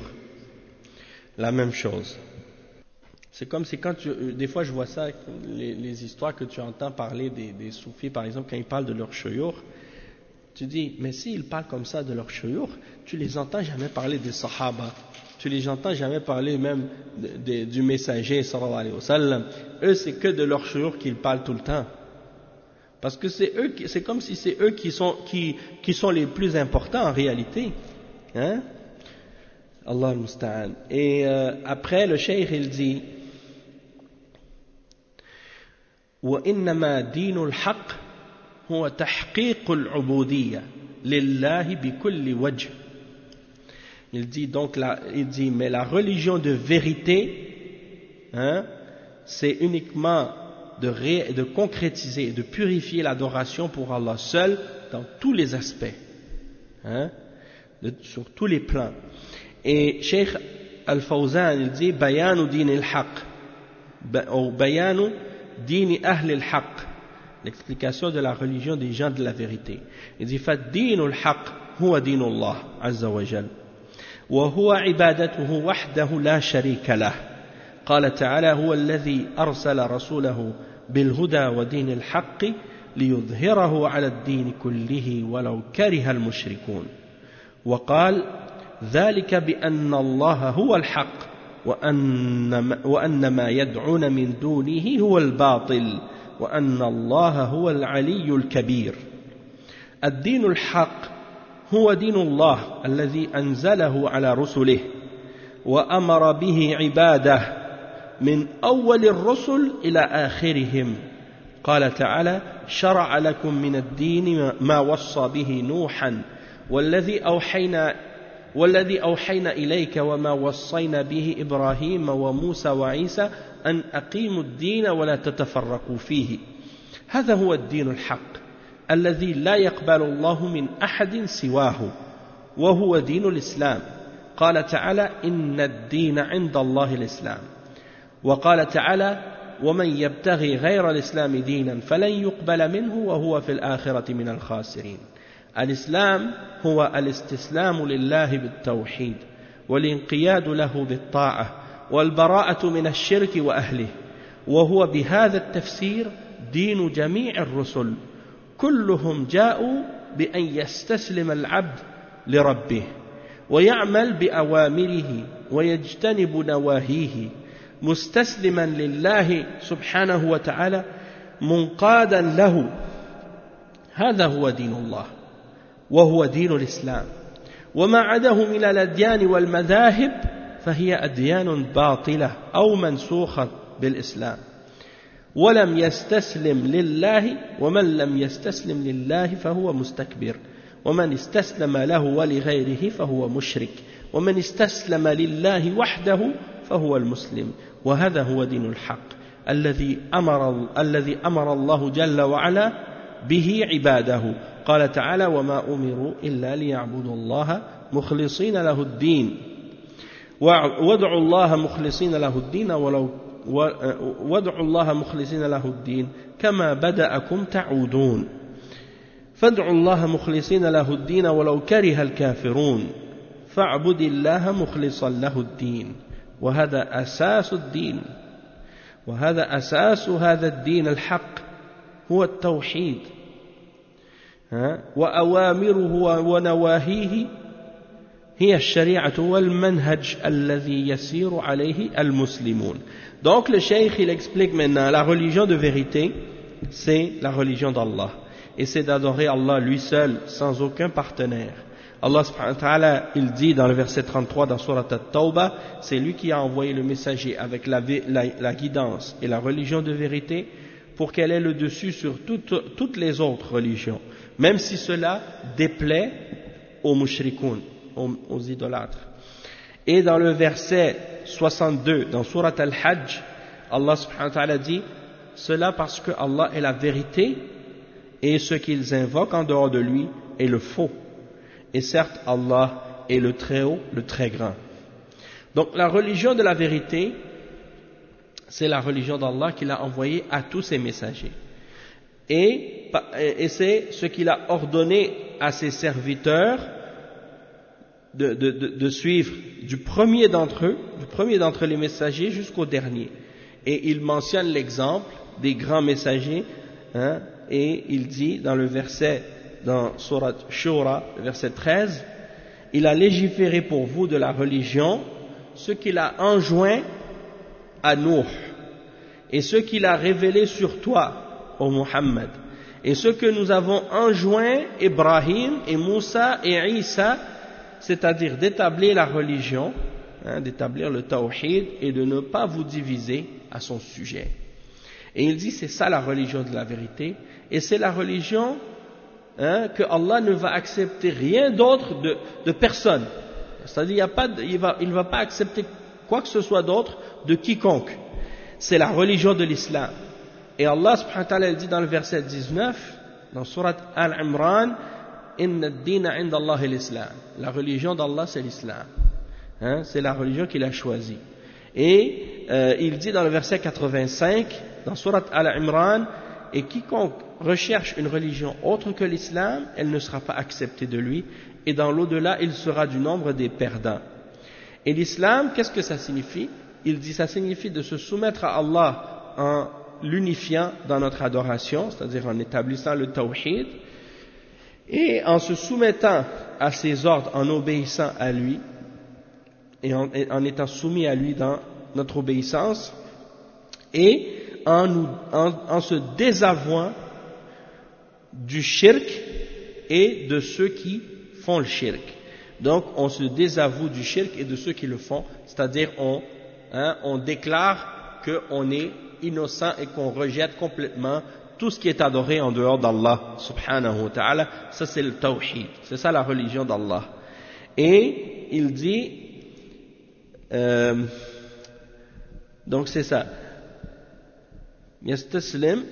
La même chose. C'est comme si des fois je vois ça, les histoires que tu entends parler des soufis, par exemple, quand ils parlent de leur shuyukh, tu dis, mais s'ils parlent comme ça de leur shuyukh, tu les entends jamais parler des sahaba, tu les entends jamais parler même du messager, sallallahu alayhi wa sallam. Eux, c'est que de leur shuyukh qu'ils parlent tout le temps. Parce que c'est comme si c'est eux qui sont les plus importants en réalité. Hein? Allah al-Musta'an. Et après, le cheikh, il dit, وإنما دين الحق هو تحقيق العبودية لله بكل وجه. Il dit mais la religion de vérité, hein, c'est uniquement de concrétiser, de purifier l'adoration pour Allah seul dans tous les aspects, hein, sur tous les plans. Et Cheikh Al-Fawzan il dit bayanu din al-haq ou bayanu din ahl al-haq, l'explication de la religion des gens de la vérité. Il dit فَالدِّينُ الْحَقِّ هُوَ دِينُ اللَّهِ عز وجل وهو عبادته وحده لا شريك له. قال تعالى هو الذي أرسل رسوله بالهدى ودين الحق ليظهره على الدين كله ولو كره المشركون. وقال ذلك بأن الله هو الحق وأن ما يدعون من دونه هو الباطل وأن الله هو العلي الكبير. الدين الحق هو دين الله الذي أنزله على رسله وأمر به عباده من أول الرسل إلى آخرهم. قال تعالى شرع لكم من الدين ما وصى به نوحا والذي أوحينا إليك وما وصينا به إبراهيم وموسى وعيسى أن أقيموا الدين ولا تتفرقوا فيه. هذا هو الدين الحق الذي لا يقبل الله من أحد سواه وهو دين الإسلام. قال تعالى إن الدين عند الله الإسلام وقال تعالى ومن يبتغي غير الإسلام دينا فلن يقبل منه وهو في الآخرة من الخاسرين. الإسلام هو الاستسلام لله بالتوحيد والانقياد له بالطاعة والبراءة من الشرك وأهله، وهو بهذا التفسير دين جميع الرسل، كلهم جاءوا بأن يستسلم العبد لربه ويعمل بأوامره ويجتنب نواهيه مستسلما لله سبحانه وتعالى منقادا له. هذا هو دين الله وهو دين الإسلام، وما عداه من الأديان والمذاهب فهي أديان باطلة أو منسوخة بالإسلام. ولم يستسلم لله، ومن لم يستسلم لله فهو مستكبر، ومن استسلم له ولغيره فهو مشرك، ومن استسلم لله وحده فهو المسلم. وهذا هو دين الحق الذي أمر الله جل وعلا به عباده. قال تعالى وما أمروا إلا ليعبدوا الله مخلصين له الدين وادعوا الله مخلصين له الدين وادعوا الله مخلصين له الدين كما بدأكم تعودون. فادعوا الله مخلصين له الدين ولو كره الكافرون فاعبد الله مخلصا له الدين. وهذا أساس الدين، وهذا أساس هذا الدين الحق هو التوحيد، وأوامره ونواهيه هي الشريعة والمنهج الذي يسير عليه المسلمون. Donc le cheikh il explique maintenant la religion de vérité, c'est la religion d'Allah, et c'est d'adorer Allah lui seul sans aucun partenaire. Allah subhanahu wa ta'ala il dit dans le verset 33 dans Surat At-Tawbah, c'est lui qui a envoyé le messager avec la guidance et la religion de vérité pour qu'elle ait le dessus sur toutes les autres religions, même si cela déplaît aux mushrikoun, aux idolâtres. Et dans le verset 62 dans Surat Al-Hajj, Allah subhanahu wa ta'ala dit cela parce que Allah est la vérité et ce qu'ils invoquent en dehors de lui est le faux. Et certes, Allah est le très haut, le très grand. Donc la religion de la vérité, c'est la religion d'Allah qu'il a envoyée à tous ses messagers. Et c'est ce qu'il a ordonné à ses serviteurs de suivre du premier d'entre les messagers jusqu'au dernier. Et il mentionne l'exemple des grands messagers, et il dit dans le verset dans Surat Shura, verset 13, il a légiféré pour vous de la religion ce qu'il a enjoint à Nuh, et ce qu'il a révélé sur toi, ô Muhammad, et ce que nous avons enjoint Ibrahim et Moussa et Isa, c'est-à-dire d'établir la religion, d'établir le tawhid et de ne pas vous diviser à son sujet. Et il dit c'est ça la religion de la vérité, et c'est la religion que Allah ne va accepter rien d'autre de personne. C'est-à-dire il ne va pas accepter quoi que ce soit d'autre de quiconque. C'est la religion de l'islam. Et Allah subhanahu wa ta'ala dit dans le verset 19 dans Surat Al-Imran, Inna ad-dina 'inda Allah l'islam. La religion d'Allah c'est l'islam. C'est la religion qu'il a choisie. Et il dit dans le verset 85 dans Surat Al-Imran, et quiconque recherche une religion autre que l'islam, elle ne sera pas acceptée de lui, et dans l'au-delà, il sera du nombre des perdants. Et l'islam, qu'est-ce que ça signifie? Il dit ça signifie de se soumettre à Allah en l'unifiant dans notre adoration, c'est-à-dire en établissant le tawhid, et en se soumettant à ses ordres, en obéissant à lui, et en étant soumis à lui dans notre obéissance, et en se désavouant du shirk et de ceux qui font le shirk. Donc on se désavoue du shirk et de ceux qui le font, c'est-à-dire on déclare qu'on est innocent et qu'on rejette complètement tout ce qui est adoré en dehors d'Allah subhanahu wa ta'ala. Ça c'est le tawhid, c'est ça la religion d'Allah. Et il dit donc c'est ça, yastaslim,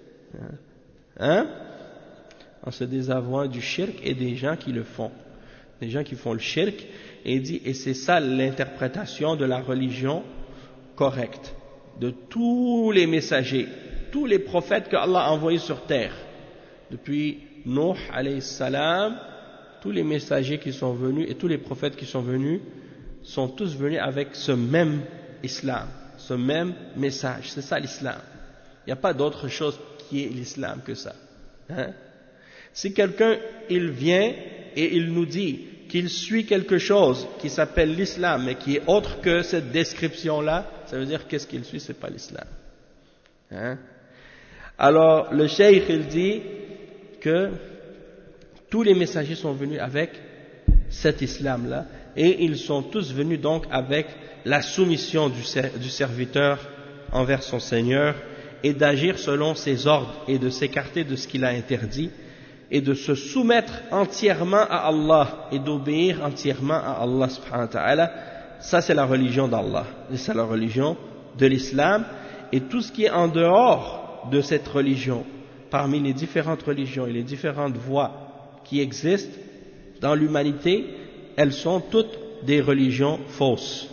en se désavouant du shirk et des gens qui le font. les gens qui font le shirk, et il dit, et c'est ça l'interprétation de la religion correcte, de tous les messagers, tous les prophètes que Allah a envoyés sur terre, depuis Nuh alayhi salam, tous les messagers qui sont venus et tous les prophètes qui sont venus sont tous venus avec ce même islam, ce même message, c'est ça l'islam. Il n'y a pas d'autre chose qui est l'islam que ça. Hein? Si quelqu'un, il vient et il nous dit qu'il suit quelque chose qui s'appelle l'islam, mais qui est autre que cette description-là, ça veut dire qu'est-ce qu'il suit, c'est pas l'islam. Hein? Alors, le cheikh, il dit que tous les messagers sont venus avec cet islam-là, et ils sont tous venus donc avec la soumission du serviteur envers son Seigneur, et d'agir selon ses ordres, et de s'écarter de ce qu'il a interdit, et de se soumettre entièrement à Allah, et d'obéir entièrement à Allah subhanahu wa ta'ala. Ça c'est la religion d'Allah, et c'est la religion de l'islam, et tout ce qui est en dehors de cette religion, parmi les différentes religions et les différentes voies qui existent dans l'humanité, elles sont toutes des religions fausses,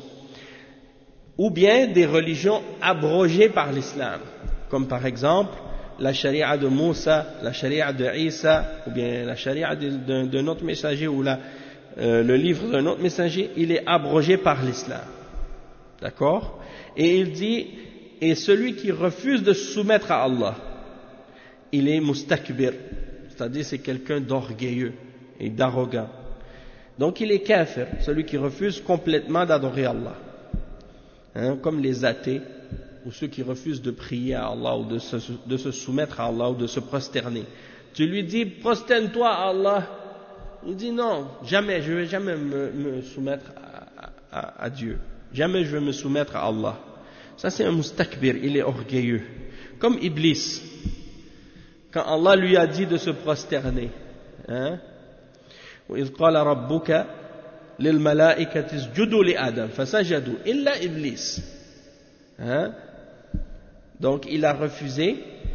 ou bien des religions abrogées par l'islam, comme par exemple la charia de Moussa, la charia de Isa, ou bien la charia d'un autre messager, ou le livre d'un autre messager, il est abrogé par l'islam. D'accord? Et il dit, et celui qui refuse de se soumettre à Allah, il est mustakbir, c'est-à-dire c'est quelqu'un d'orgueilleux et d'arrogant. Donc il est kafir, celui qui refuse complètement d'adorer Allah. Hein, comme les athées, ou ceux qui refusent de prier à Allah, ou de se soumettre à Allah, ou de se prosterner. Tu lui dis, prosterne-toi à Allah. Il dit non, jamais, je ne vais jamais me soumettre à Dieu. Jamais je vais me soumettre à Allah. Ça c'est un mustakbir, il est orgueilleux. Comme Iblis, quand Allah lui a dit de se prosterner. Hein? وإذ قال ربك للملائكة اسجدوا لآدم فسجدوا إلا إبليس. Hein? Donc il a refusé,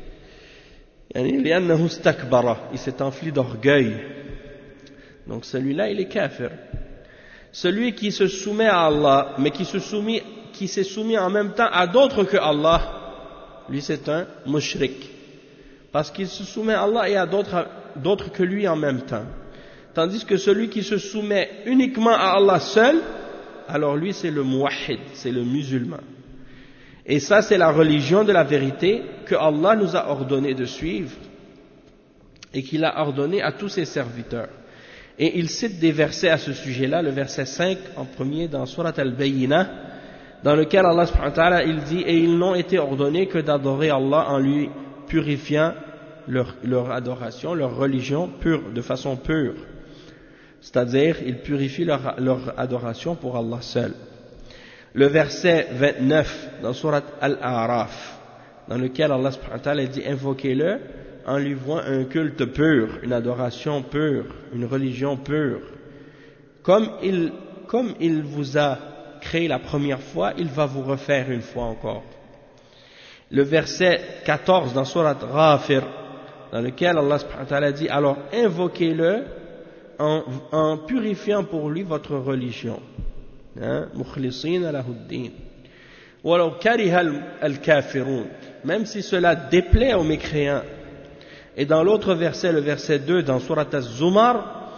لأنه استكبر, il s'est enflé d'orgueil. Donc celui-là il est kafir. Celui qui se soumet à Allah, mais qui s'est soumis en même temps à d'autres que Allah, lui c'est un mushrik, parce qu'il se soumet à Allah et à d'autres que lui en même temps. Tandis que celui qui se soumet uniquement à Allah seul, alors lui c'est le muwahhid, c'est le musulman. Et ça c'est la religion de la vérité que Allah nous a ordonné de suivre et qu'il a ordonné à tous ses serviteurs. Et il cite des versets à ce sujet-là, le verset 5 en premier dans Surat Al-Bayyinah, dans lequel Allah subhanahu wa ta'ala il dit, et ils n'ont été ordonnés que d'adorer Allah en lui purifiant leur adoration, leur religion pure, de façon pure. C'est-à-dire, ils purifient leur adoration pour Allah seul. Le verset 29 dans Surat Al-A'raf, dans lequel Allah subhanahu wa ta'ala dit, invoquez-le en lui vouant un culte pur, une adoration pure, une religion pure. Comme il vous a créé la première fois, il va vous refaire une fois encore. Le verset 14 dans Surat Ghafir, dans lequel Allah subhanahu wa ta'ala dit, alors invoquez-le en purifiant pour lui votre religion. Mukhlisina lahuddin. Walau kariha al-kafirun, même si cela déplaît aux mécréants. Et dans l'autre verset, le verset 2 dans Surat Az-Zumar,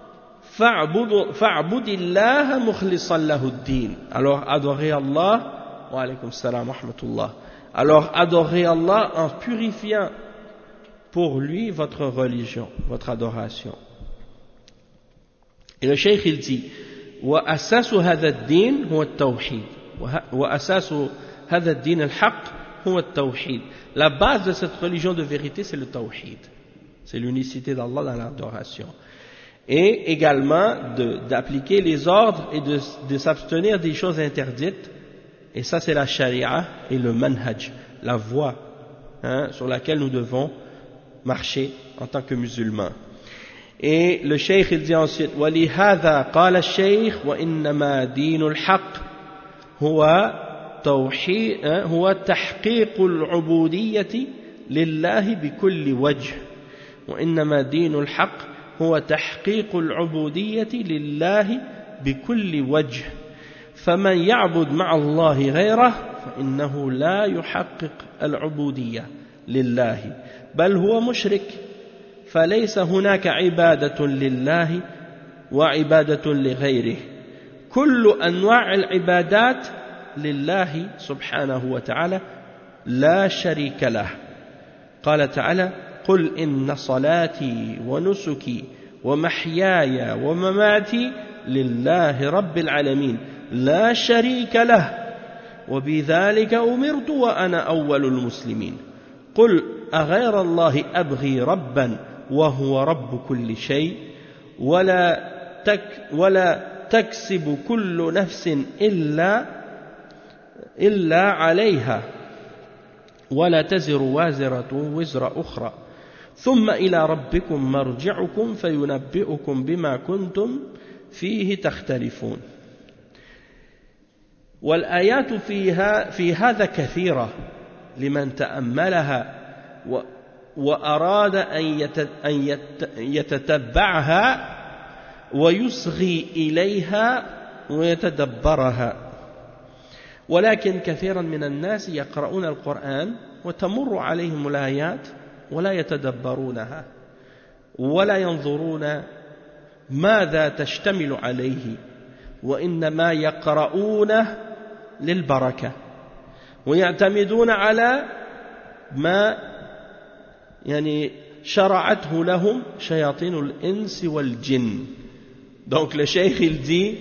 fa'budillaha mukhlisan lahuddin. Alors adorez Allah, wa alaykum salam wa rahmatullah. Alors adorez Allah en purifiant pour lui votre religion, votre adoration. Et le cheikh il dit, وأساس هذا الدين هو التوحيد وأساس هذا الدين الحق هو التوحيد. La base de cette religion de vérité c'est le tawhid, c'est l'unicité d'Allah dans l'adoration, et également d'appliquer les ordres et de s'abstenir des choses interdites, et ça c'est la sharia et le manhaj, la voie sur laquelle nous devons marcher en tant que musulmans. Et le cheikh il dit ensuite, وَلِهَذَا قَالَ الشيخ وَإِنَّمَا دِينُ الْحَقِّ هو تحقيق العبودية لله بكل وجه وإنما دين الحق هو تحقيق العبودية لله بكل وجه فمن يعبد مع الله غيره فإنه لا يحقق العبودية لله بل هو مشرك فليس هناك عبادة لله وعبادة لغيره كل أنواع العبادات لله سبحانه وتعالى لا شريك له قال تعالى قل إن صلاتي ونسكي ومحياي ومماتي لله رب العالمين لا شريك له وبذلك أمرت وأنا أول المسلمين قل أغير الله أبغي ربا وهو رب كل شيء ولا تكسب كل نفس إلا عليها ولا تزر وازرة وزر أخرى ثم إلى ربكم مرجعكم فينبئكم بما كنتم فيه تختلفون والآيات في هذا كثيرة لمن تأملها وأراد أن يتتبعها ويصغي إليها ويتدبرها ولكن كثيرا من الناس يقرؤون القرآن وتمر عليهم الآيات ولا يتدبرونها ولا ينظرون ماذا تشتمل عليه وإنما يقرؤونه للبركة ويعتمدون على ما شرعته لهم شياطين الإنس والجن. Donc le cheikh il dit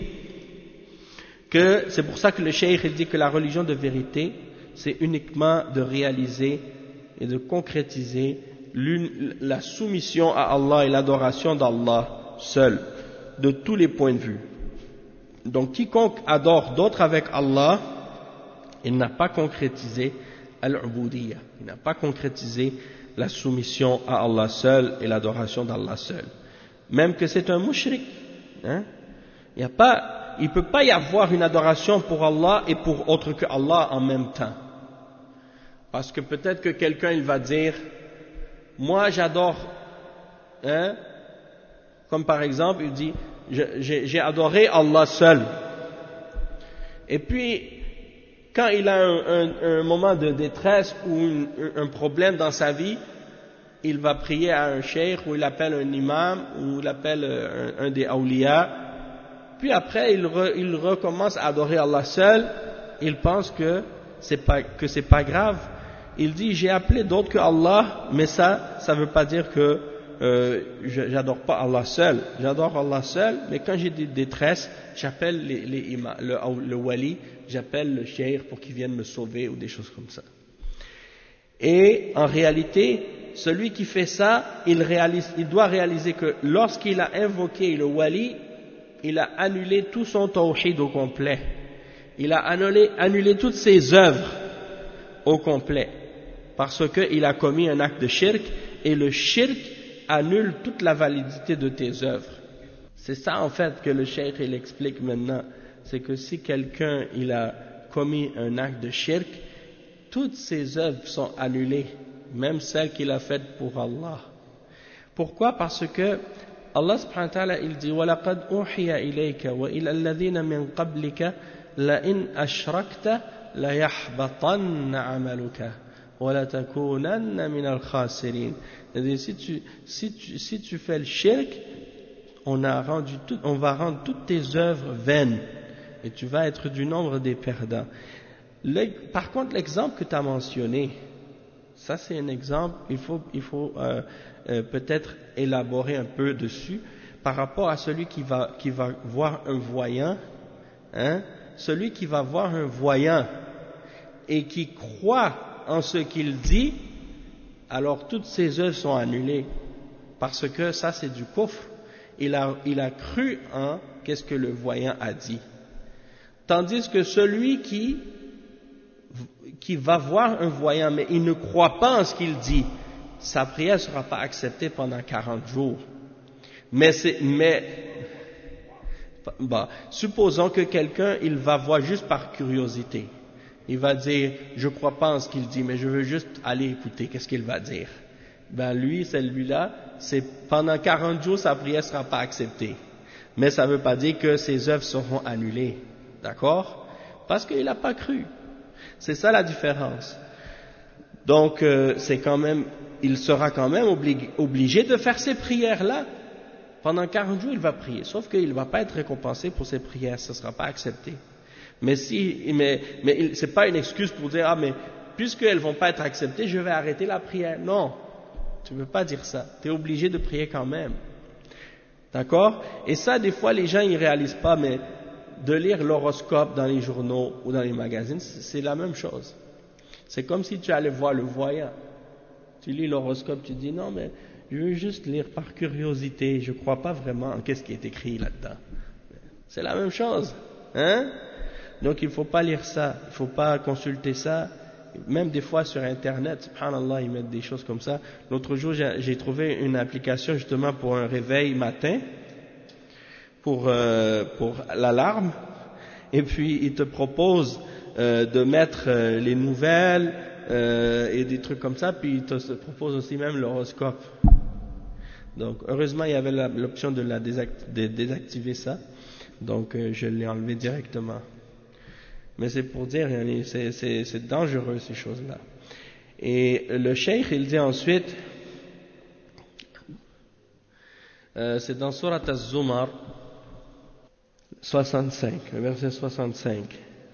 que c'est pour ça que le cheikh il dit que la religion de vérité c'est uniquement de réaliser et de concrétiser la soumission à Allah et l'adoration d'Allah seul de tous les points de vue. Donc quiconque adore d'autres avec Allah, il n'a pas concrétisé al-ubudiyya, il n'a pas concrétisé la soumission à Allah seul et l'adoration d'Allah seul. Même que c'est un mushrik, hein? Il ne peut pas y avoir une adoration pour Allah et pour autre que Allah en même temps. Parce que peut-être que quelqu'un il va dire, moi j'adore, hein? Comme par exemple, il dit, j'ai adoré Allah seul. Et puis, quand il a un moment de détresse ou un problème dans sa vie, il va prier à un cheikh ou il appelle un imam ou il appelle un des awliya. Puis après, il recommence à adorer Allah seul. Il pense que c'est pas grave. Il dit, j'ai appelé d'autres que Allah, mais ça veut pas dire que j'adore pas Allah seul. J'adore Allah seul, mais quand j'ai des détresses, j'appelle les imams, le wali, j'appelle le cheikh pour qu'il vienne me sauver ou des choses comme ça. Et en réalité, celui qui fait ça, il doit réaliser que lorsqu'il a invoqué le wali, il a annulé tout son tawhid au complet. Il a annulé toutes ses œuvres au complet. Parce qu'il a commis un acte de shirk, et le shirk annule toute la validité de tes œuvres. C'est ça en fait que le cheikh il explique maintenant. C'est que si quelqu'un il a commis un acte de shirk, toutes ses œuvres sont annulées, même celles qu'il a faites pour Allah. Pourquoi? Parce que Allah subhanahu wa ta'ala il dit وَلَقَدْ أُوحِيَ إِلَيْكَ وَإِلَى الَّذِينَ مِنْ قَبْلِكَ لَإِنْ أَشْرَكْتَ لَيَحْبَطَنَّ عَمَلُكَ وَلَتَكُونَنَّ مِنَ الْخَاسِرِينَ. C'est-à-dire, si tu fais le shirk, on va rendre toutes tes œuvres vaines et tu vas être du nombre des perdants. Par contre, l'exemple que tu as mentionné, ça c'est un exemple, il faut peut-être élaborer un peu dessus par rapport à celui qui va voir un voyant, hein, celui qui va voir un voyant et qui croit en ce qu'il dit, alors toutes ses œuvres sont annulées, parce que ça c'est du kufr. Il a cru en qu'est-ce que le voyant a dit. Tandis que celui qui va voir un voyant, mais il ne croit pas en ce qu'il dit, sa prière ne sera pas acceptée pendant 40 jours. Supposons que quelqu'un, il va voir juste par curiosité. Il va dire, je ne crois pas en ce qu'il dit, mais je veux juste aller écouter, qu'est-ce qu'il va dire. Ben lui, celui-là, c'est pendant 40 jours, sa prière ne sera pas acceptée. Mais ça ne veut pas dire que ses œuvres seront annulées. D'accord? Parce qu'il n'a pas cru. C'est ça la différence. Donc, c'est quand même, il sera quand même obligé de faire ces prières-là. Pendant 40 jours, il va prier. Sauf qu'il ne va pas être récompensé pour ses prières. Ça ne sera pas accepté. Mais c'est pas une excuse pour dire, ah, mais puisqu'elles ne vont pas être acceptées, je vais arrêter la prière. Non. Tu ne peux pas dire ça. Tu es obligé de prier quand même. D'accord? Et ça, des fois, les gens, ils ne réalisent pas, mais de lire l'horoscope dans les journaux ou dans les magazines, c'est la même chose. C'est comme si tu allais voir le voyant. Tu lis l'horoscope, tu dis, non, mais je veux juste lire par curiosité, je ne crois pas vraiment en qu'est-ce qui est écrit là-dedans. C'est la même chose. Hein? Donc, il ne faut pas lire ça, il ne faut pas consulter ça. Même des fois sur Internet, subhanallah, ils mettent des choses comme ça. L'autre jour, j'ai trouvé une application justement pour un réveil matin, pour l'alarme, et puis ils te proposent de mettre les nouvelles et des trucs comme ça, puis ils te proposent aussi même l'horoscope. Donc, heureusement, il y avait l'option de désactiver ça, donc je l'ai enlevé directement. Mais c'est pour dire, c'est dangereux ces choses-là. Et le cheikh, il dit ensuite, c'est dans Surat Az-Zumar 65, le verset 65.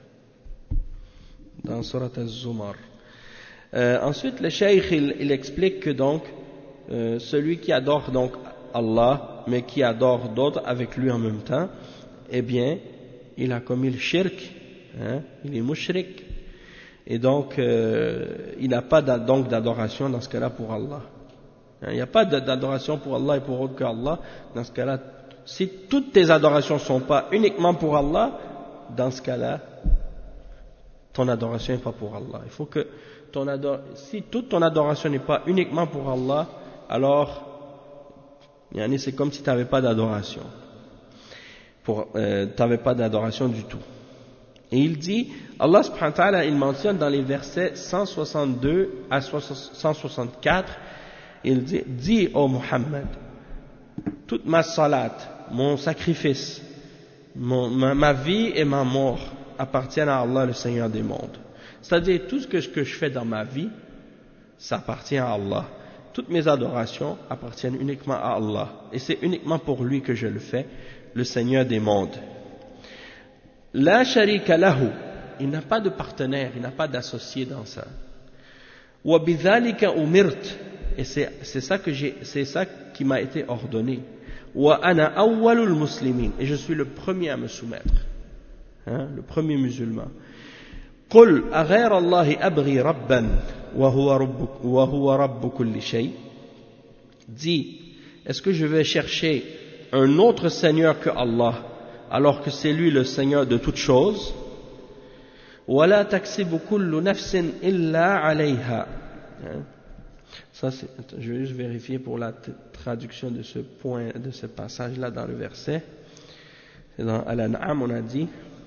Dans Surat Az-Zumar. Ensuite, le cheikh, il explique que donc, celui qui adore donc Allah, mais qui adore d'autres avec lui en même temps, eh bien, il a commis le shirk. Hein, il est mushrik et donc il n'a pas donc d'adoration dans ce cas-là pour Allah. Hein, il n'y a pas d'adoration pour Allah et pour autre qu'Allah. Dans ce cas-là, si toutes tes adorations ne sont pas uniquement pour Allah, dans ce cas-là, ton adoration n'est pas pour Allah. Il faut que si toute ton adoration n'est pas uniquement pour Allah, alors c'est comme si tu n'avais pas d'adoration. Tu n'avais pas d'adoration du tout. Et il dit, Allah subhanahu wa ta'ala, il mentionne dans les versets 162 à 164, il dit, dis ô Muhammad, toute ma salat, mon sacrifice, ma vie et ma mort appartiennent à Allah, le Seigneur des mondes. C'est-à-dire, tout ce que je fais dans ma vie, ça appartient à Allah. Toutes mes adorations appartiennent uniquement à Allah. Et c'est uniquement pour lui que je le fais, le Seigneur des mondes. La sharika lahu, il n'a pas de partenaire, il n'a pas d'associé dans ça. Wa bidhalika umirt, et c'est ça qui m'a été ordonné. Wa ana awwalul muslimin, et je suis le premier à me soumettre, le premier musulman. Qul aghayra Allahi abghi rabban wa huwa rabb kulli shay. Dis, est-ce que je vais chercher un autre Seigneur que Allah, alors que c'est lui le Seigneur de toutes choses? وَلَا تَكْسِبُ كُلُّ نَفْسٍ إِلَّا عَلَيْهَا. Ça, je vais juste vérifier pour la traduction de ce point, de ce passage-là dans le verset. C'est dans Al-An'am, on a dit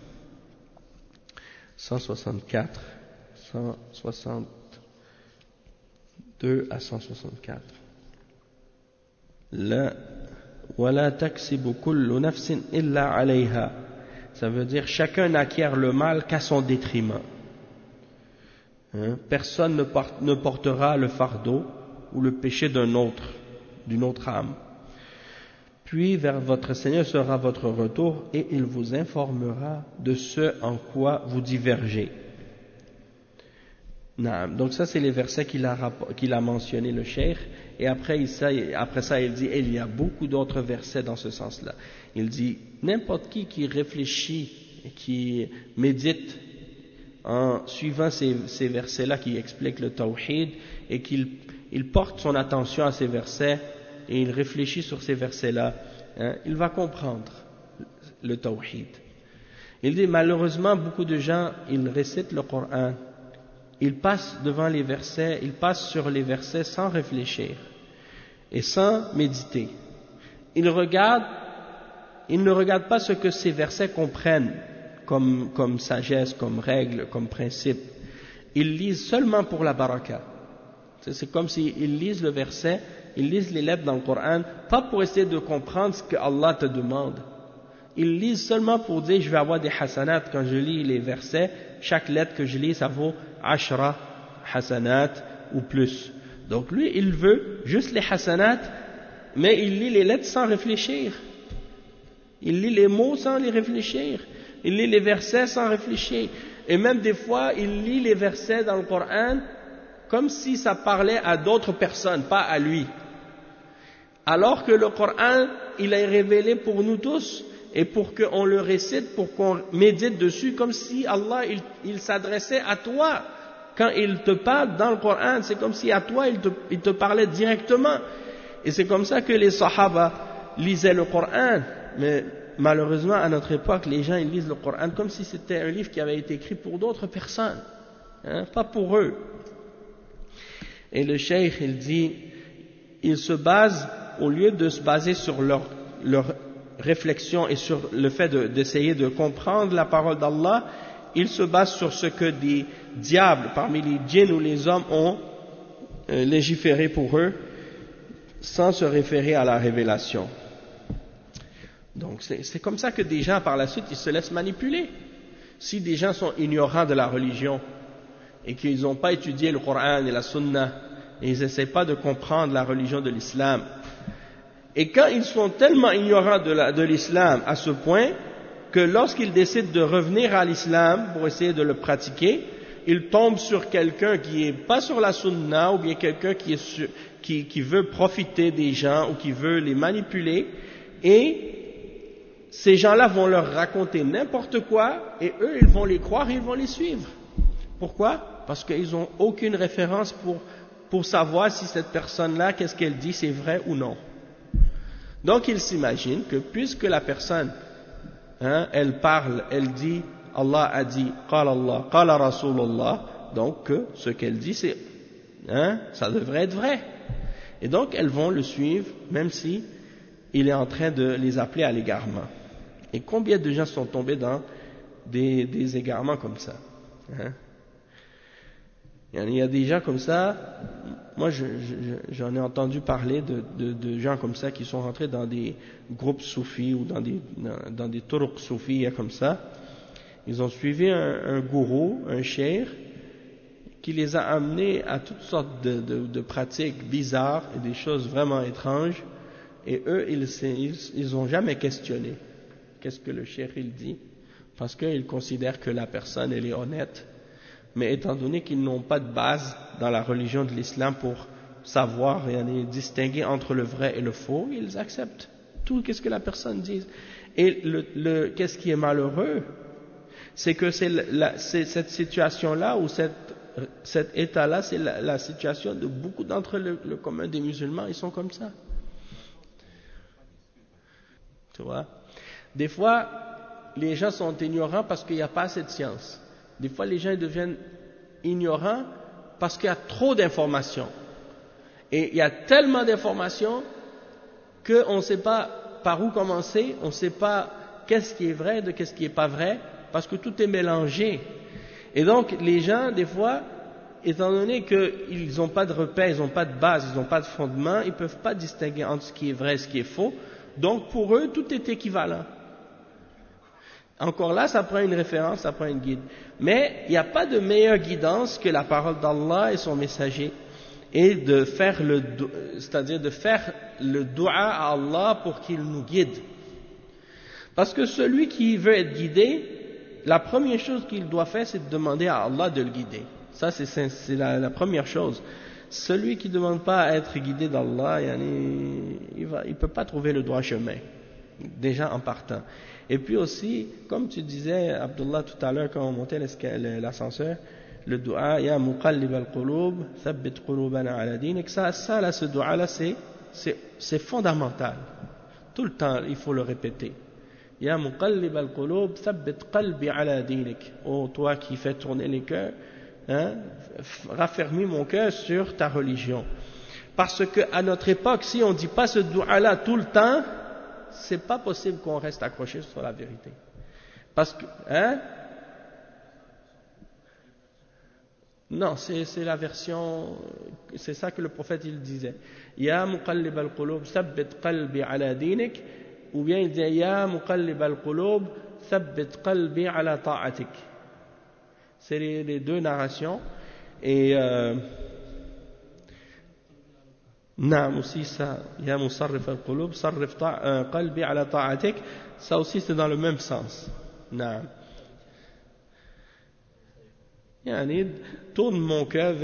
164, 162 à 164. Là, وَلَا تَكْسِبُ كُلُّ نَفْسٍ إِلَّا عَلَيْهَا. Ça veut dire chacun n'acquiert le mal qu'à son détriment. Personne ne portera le fardeau ou le péché d'une autre âme. Puis vers votre Seigneur sera votre retour et il vous informera de ce en quoi vous divergez. Donc ça c'est les versets qu'il a mentionné le cheikh, et après ça il dit, et il y a beaucoup d'autres versets dans ce sens-là. Il dit, n'importe qui réfléchit et qui médite en suivant ces versets-là qui expliquent le tawhid, et qu'il porte son attention à ces versets et il réfléchit sur ces versets-là, il va comprendre le tawhid. Il dit, malheureusement beaucoup de gens, ils récitent le Coran, ils passent devant les versets, ils passent sur les versets sans réfléchir et sans méditer. Ils ne regardent pas ce que ces versets comprennent comme sagesse, comme règle, comme principe. Ils lisent seulement pour la baraka, C'est comme s'ils lisent le verset, ils lisent les lettres dans le Coran, pas pour essayer de comprendre ce que Allah te demande. Ils lisent seulement pour dire, je vais avoir des hasanat quand je lis les versets, chaque lettre que je lis, ça vaut 10 hasanat ou plus. Donc lui, il veut juste les hasanat, mais il lit les lettres sans réfléchir. Il lit les mots sans les réfléchir. Il lit les versets sans réfléchir. Et même des fois, il lit les versets dans le Coran comme si ça parlait à d'autres personnes, pas à lui. Alors que le Coran, il est révélé pour nous tous et pour qu'on le récite, pour qu'on médite dessus, comme si Allah, il s'adressait à toi. Quand il te parle dans le Coran, c'est comme si à toi, il te parlait directement. Et c'est comme ça que les Sahaba lisaient le Coran. Mais malheureusement, à notre époque, les gens ils lisent le Coran comme si c'était un livre qui avait été écrit pour d'autres personnes, hein, pas pour eux. Et le cheikh, il dit, ils se basent, au lieu de se baser sur leur réflexion et sur le fait d'essayer de comprendre la parole d'Allah, ils se basent sur ce que des diables parmi les djinns ou les hommes ont légiféré pour eux, sans se référer à la révélation. Donc c'est comme ça que des gens par la suite ils se laissent manipuler. Si des gens sont ignorants de la religion et qu'ils n'ont pas étudié le Coran et la Sunna et ils n'essaient pas de comprendre la religion de l'islam, et quand ils sont tellement ignorants de l'islam à ce point que lorsqu'ils décident de revenir à l'islam pour essayer de le pratiquer, ils tombent sur quelqu'un qui n'est pas sur la Sunna ou bien quelqu'un qui veut profiter des gens ou qui veut les manipuler, et ces gens-là vont leur raconter n'importe quoi et eux, ils vont les croire et ils vont les suivre. Pourquoi? Parce qu'ils n'ont aucune référence pour savoir si cette personne-là, qu'est-ce qu'elle dit, c'est vrai ou non. Donc, ils s'imaginent que puisque la personne, elle parle, elle dit, Allah a dit, Qala Allah, Qala Rasulullah, donc ce qu'elle dit, c'est, ça devrait être vrai. Et donc, elles vont le suivre, même si il est en train de les appeler à l'égarement. Et combien de gens sont tombés dans des égarements comme ça, Il y a des gens comme ça, moi j'en ai entendu parler de gens comme ça qui sont rentrés dans des groupes soufis ou dans des turuq soufis comme ça. Ils ont suivi un gourou, un cheikh, qui les a amenés à toutes sortes de pratiques bizarres et des choses vraiment étranges. Et eux, ils n'ont jamais questionné qu'est-ce que le cheikh il dit, parce qu'ils considèrent que la personne elle est honnête. Mais étant donné qu'ils n'ont pas de base dans la religion de l'islam pour savoir et distinguer entre le vrai et le faux, ils acceptent tout qu'est-ce que la personne dit. Et qu'est-ce qui est malheureux, c'est que c'est cette situation-là ou cet état-là, c'est la situation de beaucoup d'entre le commun des musulmans, ils sont comme ça. Tu vois? Des fois, les gens sont ignorants parce qu'il n'y a pas assez de science. Des fois, les gens deviennent ignorants parce qu'il y a trop d'informations. Et il y a tellement d'informations qu'on ne sait pas par où commencer, on ne sait pas qu'est-ce qui est vrai de qu'est-ce qui n'est pas vrai, parce que tout est mélangé. Et donc, les gens, des fois, étant donné qu'ils n'ont pas de repères, ils n'ont pas de base, ils n'ont pas de fondement, ils ne peuvent pas distinguer entre ce qui est vrai et ce qui est faux. Donc, pour eux, tout est équivalent. Encore là, ça prend une référence, ça prend une guide. Mais il n'y a pas de meilleure guidance que la parole d'Allah et son messager. Et de faire c'est-à-dire de faire le dua à Allah pour qu'il nous guide. Parce que celui qui veut être guidé, la première chose qu'il doit faire, c'est de demander à Allah de le guider. Ça, c'est la première chose. Celui qui ne demande pas à être guidé d'Allah, il ne peut pas trouver le droit chemin, déjà en partant. Et puis aussi, comme tu disais, Abdullah, tout à l'heure, quand on montait l'ascenseur, le dua, Ya muqallib al-qulub, thabbit qulubana ala dinik, ça là, ce dua là, c'est fondamental. Tout le temps, il faut le répéter. Ya muqallib al-qulub, thabbit qalbi ala dinik. Oh, toi qui fais tourner les cœurs, raffermis mon cœur sur ta religion. Parce que à notre époque, si on ne dit pas ce dua là tout le temps, c'est pas possible qu'on reste accroché sur la vérité. Parce que, Non, c'est la version, c'est ça que le prophète il disait. Ya muqallib al-qulub, thabbit qalbi ala dinik, ou bien il disait Ya muqallib al-qulub, thabbit qalbi ala ta'atik. C'est les deux narrations. Et Naam aussi ça, Ya musarrif al-qulub, sarrif qalbi ala ta'atik, ça aussi c'est dans le même sens. Naam. Yani, tourne mon cœur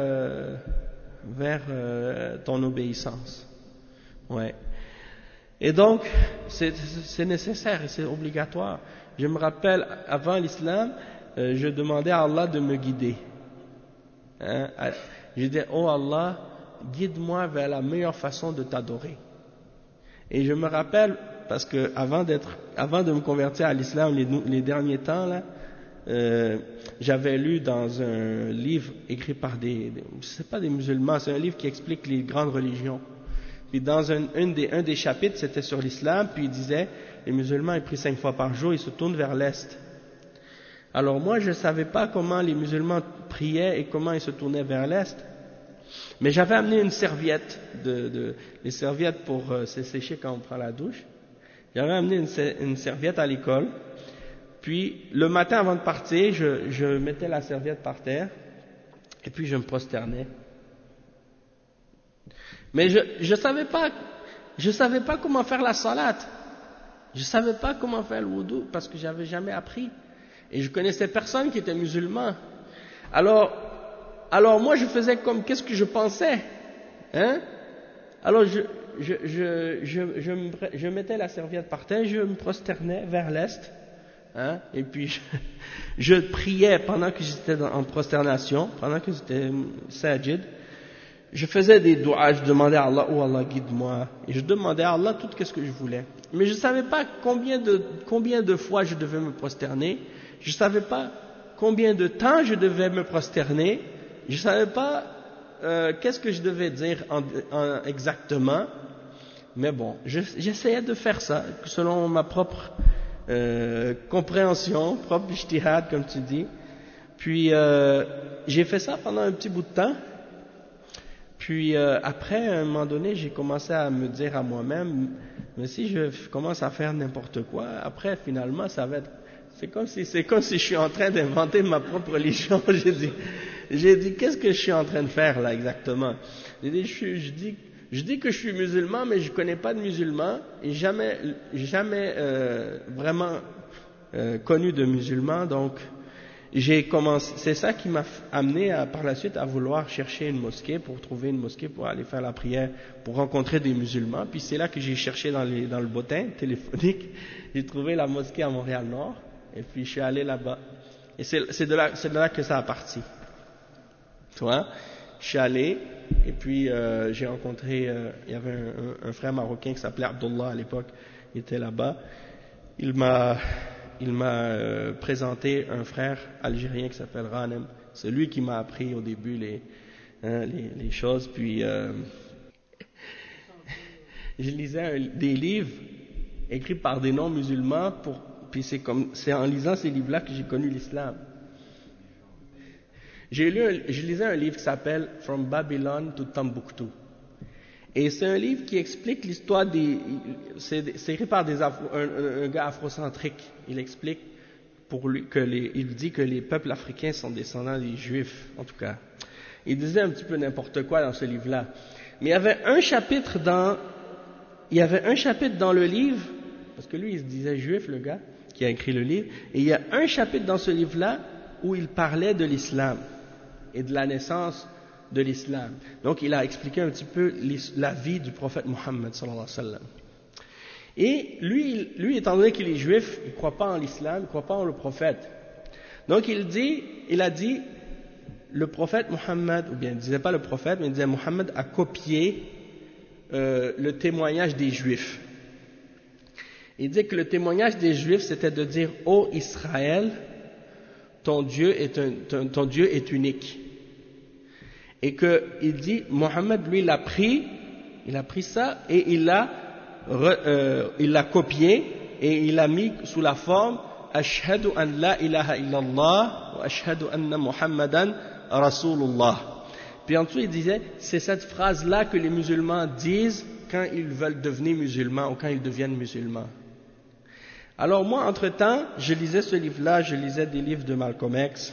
vers ton obéissance. Ouais. Et donc, c'est nécessaire et c'est obligatoire. Je me rappelle, avant l'islam, je demandais à Allah de me guider. Hein? Je disais, oh Allah, guide-moi vers la meilleure façon de t'adorer. Et je me rappelle, parce que avant de me convertir à l'islam, les derniers temps, là, j'avais lu dans un livre écrit par c'est pas des musulmans, c'est un livre qui explique les grandes religions. Puis dans un des chapitres, c'était sur l'islam, puis il disait, les musulmans ils prient 5 fois par jour, ils se tournent vers l'est. Alors moi, je savais pas comment les musulmans priaient et comment ils se tournaient vers l'est. Mais j'avais amené une serviette, les serviettes pour se sécher quand on prend la douche. J'avais amené une serviette à l'école. Puis, le matin avant de partir, je mettais la serviette par terre, et puis je me prosternais. Mais je savais pas comment faire la salat. Je savais pas comment faire le wudu, parce que j'avais jamais appris. Et je connaissais personne qui était musulman. Alors moi je faisais comme, qu'est-ce que je pensais? Hein? Alors je mettais la serviette par terre, je me prosternais vers l'est. Hein? Et puis je priais pendant que j'étais en prosternation, pendant que j'étais sajid, je faisais des doigts, je demandais à Allah, oh Allah guide-moi, et je demandais à Allah tout ce que je voulais. Mais je ne savais pas combien de fois je devais me prosterner, je ne savais pas combien de temps je devais me prosterner, je ne savais pas qu'est-ce que je devais dire exactement, mais bon, j'essayais de faire ça selon ma propre compréhension, propre ijtihad comme tu dis. Puis j'ai fait ça pendant un petit bout de temps. Puis après, à un moment donné, j'ai commencé à me dire à moi-même, mais si je commence à faire n'importe quoi, après finalement ça va être, c'est comme si je suis en train d'inventer ma propre religion. J'ai dit qu'est-ce que je suis en train de faire là exactement? Je dis que je suis musulman, mais je connais pas de musulmans et jamais vraiment connu de musulmans. Donc c'est ça qui m'a amené par la suite à vouloir chercher une mosquée, pour trouver une mosquée pour aller faire la prière, pour rencontrer des musulmans. Puis c'est là que j'ai cherché dans le bottin téléphonique, j'ai trouvé la mosquée à Montréal-Nord et puis je suis allé là-bas. Et c'est de là que ça a parti. Tu vois? Je suis allé et puis j'ai rencontré, il y avait un frère marocain qui s'appelait Abdullah à l'époque, il était là-bas. Il m'a présenté un frère algérien qui s'appelle Ranem. C'est lui qui m'a appris au début les choses. Puis je lisais des livres écrits par des non-musulmans. Puis c'est en lisant ces livres-là que j'ai connu l'islam. Je lisais un livre qui s'appelle From Babylon to Tombouctou. Et c'est un livre qui explique l'histoire c'est écrit par un gars afrocentrique. Il explique il dit que les peuples africains sont descendants des juifs, en tout cas. Il disait un petit peu n'importe quoi dans ce livre-là. Mais il y avait un chapitre dans le livre, parce que lui il se disait juif, le gars qui a écrit le livre, et il y a un chapitre dans ce livre-là où il parlait de l'islam et de la naissance de l'islam. Donc il a expliqué un petit peu la vie du prophète Mohammed sallallahu alayhi wa sallam. Et lui étant donné qu'il est juif, il ne croit pas en l'islam, il ne croit pas en le prophète. Donc il a dit le prophète Mohammed, ou bien il ne disait pas le prophète, mais il disait Mohammed a copié le témoignage des juifs. Il disait que le témoignage des juifs c'était de dire ô Israël, ton Dieu est unique. Et qu'il dit, Mohammed, lui, il a pris ça et il l'a copié et il l'a mis sous la forme Ashhadu an la ilaha illallah wa ashhadu anna Muhammadan Rasulullah. Puis ensuite il disait, c'est cette phrase-là que les musulmans disent quand ils veulent devenir musulmans ou quand ils deviennent musulmans. Alors moi, entre-temps, je lisais ce livre-là, je lisais des livres de Malcolm X,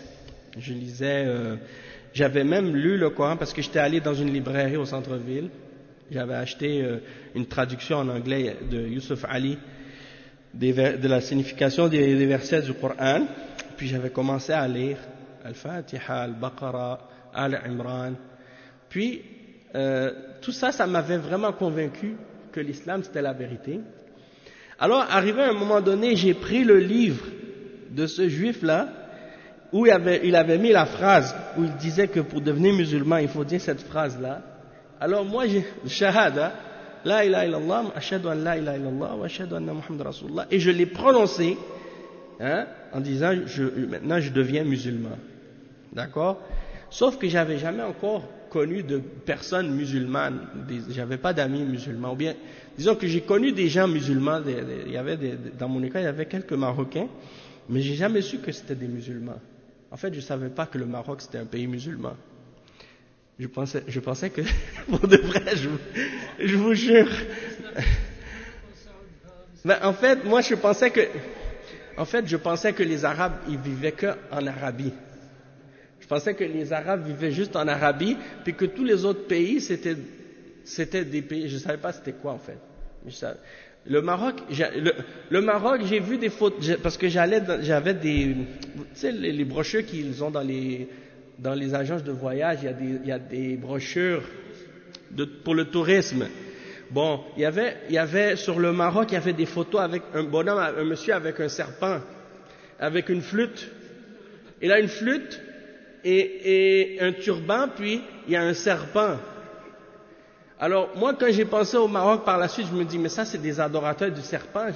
j'avais même lu le Coran parce que j'étais allé dans une librairie au centre-ville, j'avais acheté une traduction en anglais de Yusuf Ali, de la signification des versets du Coran, puis j'avais commencé à lire Al-Fatiha, Al-Baqarah, Al-Imran, puis tout ça, ça m'avait vraiment convaincu que l'islam c'était la vérité. Alors, arrivé à un moment donné, j'ai pris le livre de ce juif-là, où il avait mis la phrase, où il disait que pour devenir musulman, il faut dire cette phrase-là. Alors moi, j'ai shahada, la ilaha illallah, ashhadu an la ilaha illallah, wa ashhadu anna Muhammad Rasulullah, et je l'ai prononcé, en disant, maintenant je deviens musulman. D'accord? Sauf que j'avais jamais encore connu de personnes musulmanes, j'avais pas d'amis musulmans, ou bien, disons que j'ai connu des gens musulmans, dans mon école il y avait quelques Marocains, mais j'ai jamais su que c'était des musulmans. En fait, je savais pas que le Maroc c'était un pays musulman. Je pensais que, pour de vrai, je vous jure. Ben, en fait, moi je pensais que les Arabes, ils vivaient qu'en Arabie. Je pensais que les Arabes vivaient juste en Arabie, puis que tous les autres pays, c'était des pays, je ne savais pas c'était quoi en fait. Le Maroc, j'ai vu des photos, parce que j'avais des, tu sais, les brochures qu'ils ont dans les agences de voyage, il y a des brochures pour le tourisme. Bon, il y avait sur le Maroc, il y avait des photos avec un bonhomme, un monsieur avec un serpent, avec une flûte. Il a une flûte et un turban, puis il y a un serpent. Alors, moi, quand j'ai pensé au Maroc par la suite, je me dis, mais ça, c'est des adorateurs du serpent.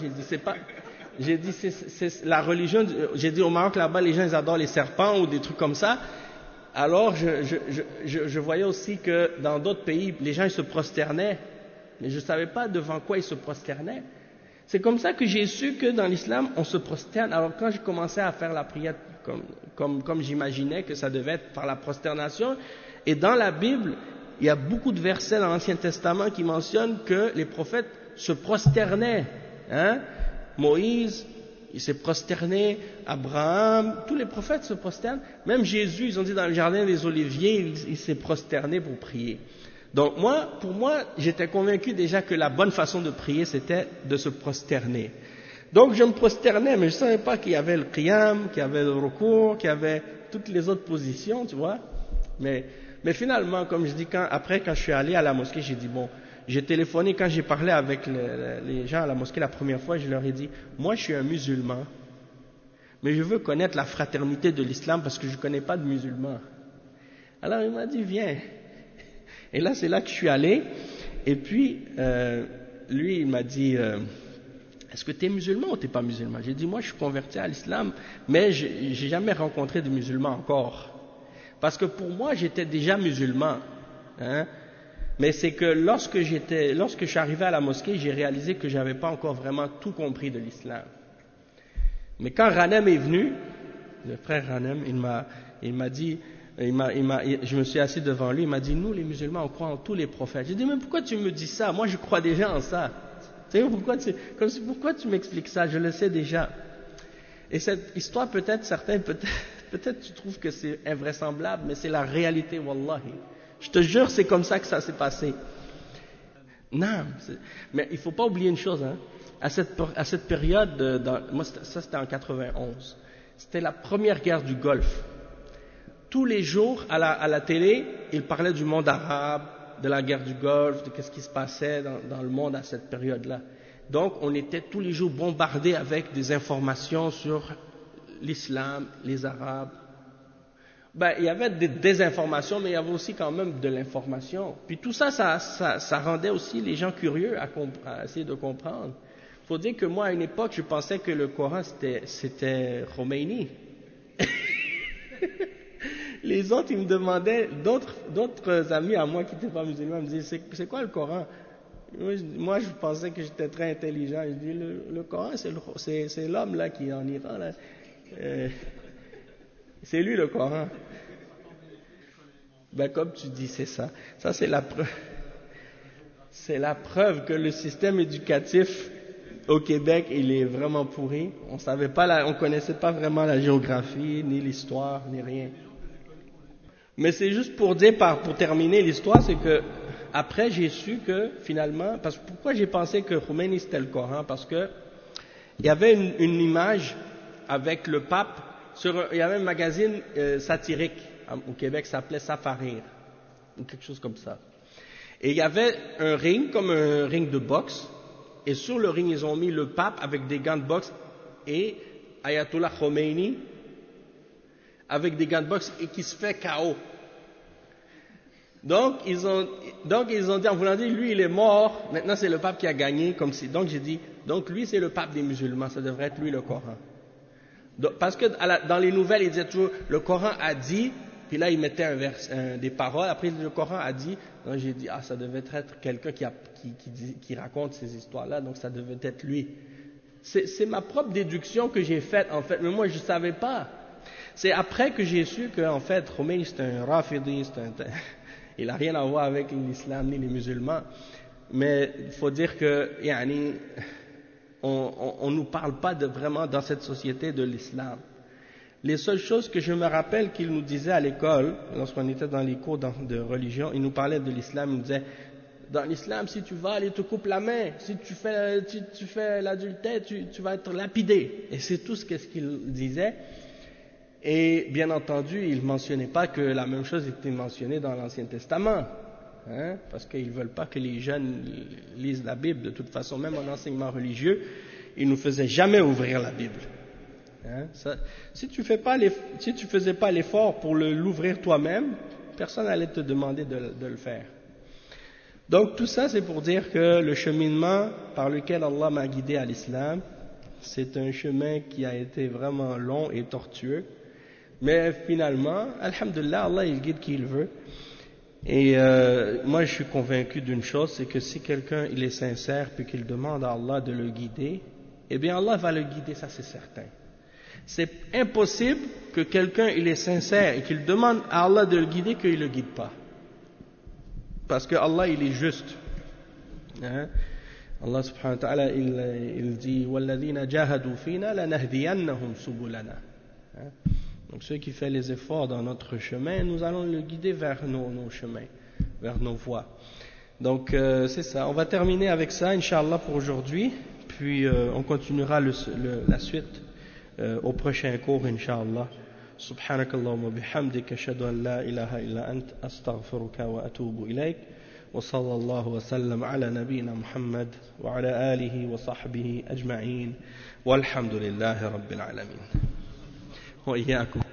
C'est la religion, j'ai dit au Maroc, là-bas, les gens, ils adorent les serpents ou des trucs comme ça. Alors, je voyais aussi que dans d'autres pays, les gens, ils se prosternaient. Mais je ne savais pas devant quoi ils se prosternaient. C'est comme ça que j'ai su que dans l'islam, on se prosterne. Alors, quand j'ai commencé à faire la prière comme j'imaginais que ça devait être par la prosternation, et dans la Bible, il y a beaucoup de versets dans l'Ancien Testament qui mentionnent que les prophètes se prosternaient. Moïse, il s'est prosterné, Abraham, tous les prophètes se prosternent. Même Jésus, ils ont dit dans le jardin des Oliviers, il s'est prosterné pour prier. Donc pour moi, j'étais convaincu déjà que la bonne façon de prier, c'était de se prosterner. Donc je me prosternais, mais je ne savais pas qu'il y avait le qiyam, qu'il y avait le recours, qu'il y avait toutes les autres positions, tu vois. Mais finalement, comme je dis, quand je suis allé à la mosquée, j'ai dit, bon, j'ai téléphoné, quand j'ai parlé avec les gens à la mosquée la première fois, je leur ai dit, moi je suis un musulman, mais je veux connaître la fraternité de l'islam parce que je ne connais pas de musulmans. Alors il m'a dit, viens. Et là, c'est là que je suis allé, et puis, lui, il m'a dit, est-ce que tu es musulman ou tu n'es pas musulman? J'ai dit, moi je suis converti à l'islam, mais je n'ai jamais rencontré de musulmans encore. Parce que pour moi, j'étais déjà musulman. Mais c'est que lorsque je suis arrivé à la mosquée, j'ai réalisé que je n'avais pas encore vraiment tout compris de l'islam. Mais quand Ranem est venu, le frère Ranem, il m'a dit, je me suis assis devant lui, il m'a dit, nous les musulmans, on croit en tous les prophètes. J'ai dit, mais pourquoi tu me dis ça? Moi je crois déjà en ça. Tu sais, pourquoi tu m'expliques ça? Je le sais déjà. Et cette histoire, peut-être tu trouves que c'est invraisemblable, mais c'est la réalité, wallahi. Je te jure, c'est comme ça que ça s'est passé. Non, mais il ne faut pas oublier une chose, à cette période, moi ça c'était en 91, c'était la première guerre du Golfe. Tous les jours, à la télé, ils parlaient du monde arabe, de la guerre du Golfe, de ce qui se passait dans le monde à cette période-là. Donc, on était tous les jours bombardés avec des informations sur l'islam, les Arabes. Il y avait des désinformations, mais il y avait aussi quand même de l'information. Puis tout ça, ça rendait aussi les gens curieux à essayer de comprendre. Il faut dire que moi, à une époque, je pensais que le Coran, c'était Khomeini. Les autres, ils me demandaient, d'autres amis à moi qui n'étaient pas musulmans, me disaient, c'est quoi le Coran? Moi, je pensais que j'étais très intelligent. Je dis, le Coran, c'est l'homme là qui est en Iran. Là. C'est lui le Coran. Ben, comme tu dis, c'est ça. Ça, c'est la preuve. C'est la preuve que le système éducatif au Québec, il est vraiment pourri. On connaissait pas vraiment la géographie, ni l'histoire, ni rien. Mais c'est juste pour dire, pour terminer l'histoire, c'est que après j'ai su que finalement, pourquoi j'ai pensé que Khomeini c'était le Coran? Parce que il y avait une image avec le pape il y avait un magazine satirique au Québec qui s'appelait Safarir ou quelque chose comme ça. Et il y avait un ring, comme un ring de boxe, et sur le ring, ils ont mis le pape avec des gants de boxe et Ayatollah Khomeini avec des gants de boxe et qui se fait KO. Donc ils ont dit, en voulant dire, lui il est mort, maintenant c'est le pape qui a gagné, comme si. Donc j'ai dit, donc lui c'est le pape des musulmans, ça devrait être lui le Coran. Donc, parce que dans les nouvelles, ils disaient toujours, le Coran a dit, puis là ils mettaient des paroles, après le Coran a dit, donc j'ai dit, ça devait être quelqu'un qui raconte ces histoires-là, donc ça devait être lui. C'est ma propre déduction que j'ai faite en fait, mais moi je ne savais pas. C'est après que j'ai su qu'en fait, Khomeini c'est un rafidi, il n'a rien à voir avec l'islam ni les musulmans. Mais il faut dire que, on nous parle pas vraiment dans cette société de l'islam. Les seules choses que je me rappelle qu'il nous disait à l'école, lorsqu'on était dans les cours de religion, il nous parlait de l'islam, il nous disait, dans l'islam, si tu vas, il te coupe la main, si tu fais l'adultère, tu vas être lapidé. Et c'est tout ce qu'il disait. Et bien entendu, il ne mentionnait pas que la même chose était mentionnée dans l'Ancien Testament, parce qu'ils ne veulent pas que les jeunes lisent la Bible. De toute façon, même en enseignement religieux, ils ne nous faisaient jamais ouvrir la Bible. Si tu faisais pas l'effort pour l'ouvrir toi-même, personne n'allait te demander de le faire. Donc tout ça, c'est pour dire que le cheminement par lequel Allah m'a guidé à l'islam, c'est un chemin qui a été vraiment long et tortueux. Mais finalement, alhamdulillah, Allah il guide qui il veut. Et moi je suis convaincu d'une chose, c'est que si quelqu'un il est sincère puis qu'il demande à Allah de le guider, eh bien Allah va le guider, ça c'est certain. C'est impossible que quelqu'un il est sincère et qu'il demande à Allah de le guider qu'il ne le guide pas. Parce que Allah il est juste. Allah subhanahu wa ta'ala il dit وَالَّذِينَ جَاهَدُوا فِينَا لَنَهْدِيَنَّهُمْ سُبُلَنَا. Donc ceux qui font les efforts dans notre chemin, nous allons le guider vers nos chemins, vers nos voies. Donc c'est ça, on va terminer avec ça Inch'Allah pour aujourd'hui, puis on continuera la suite au prochain cours Inch'Allah. سبحانك اللهم وبحمدك أشهد أن لا إله إلا أنت أستغفرك وأتوب إليك وصلى الله وسلم على نبينا محمد وعلى آله وصحبه أجمعين والحمد لله رب العالمين وإياكم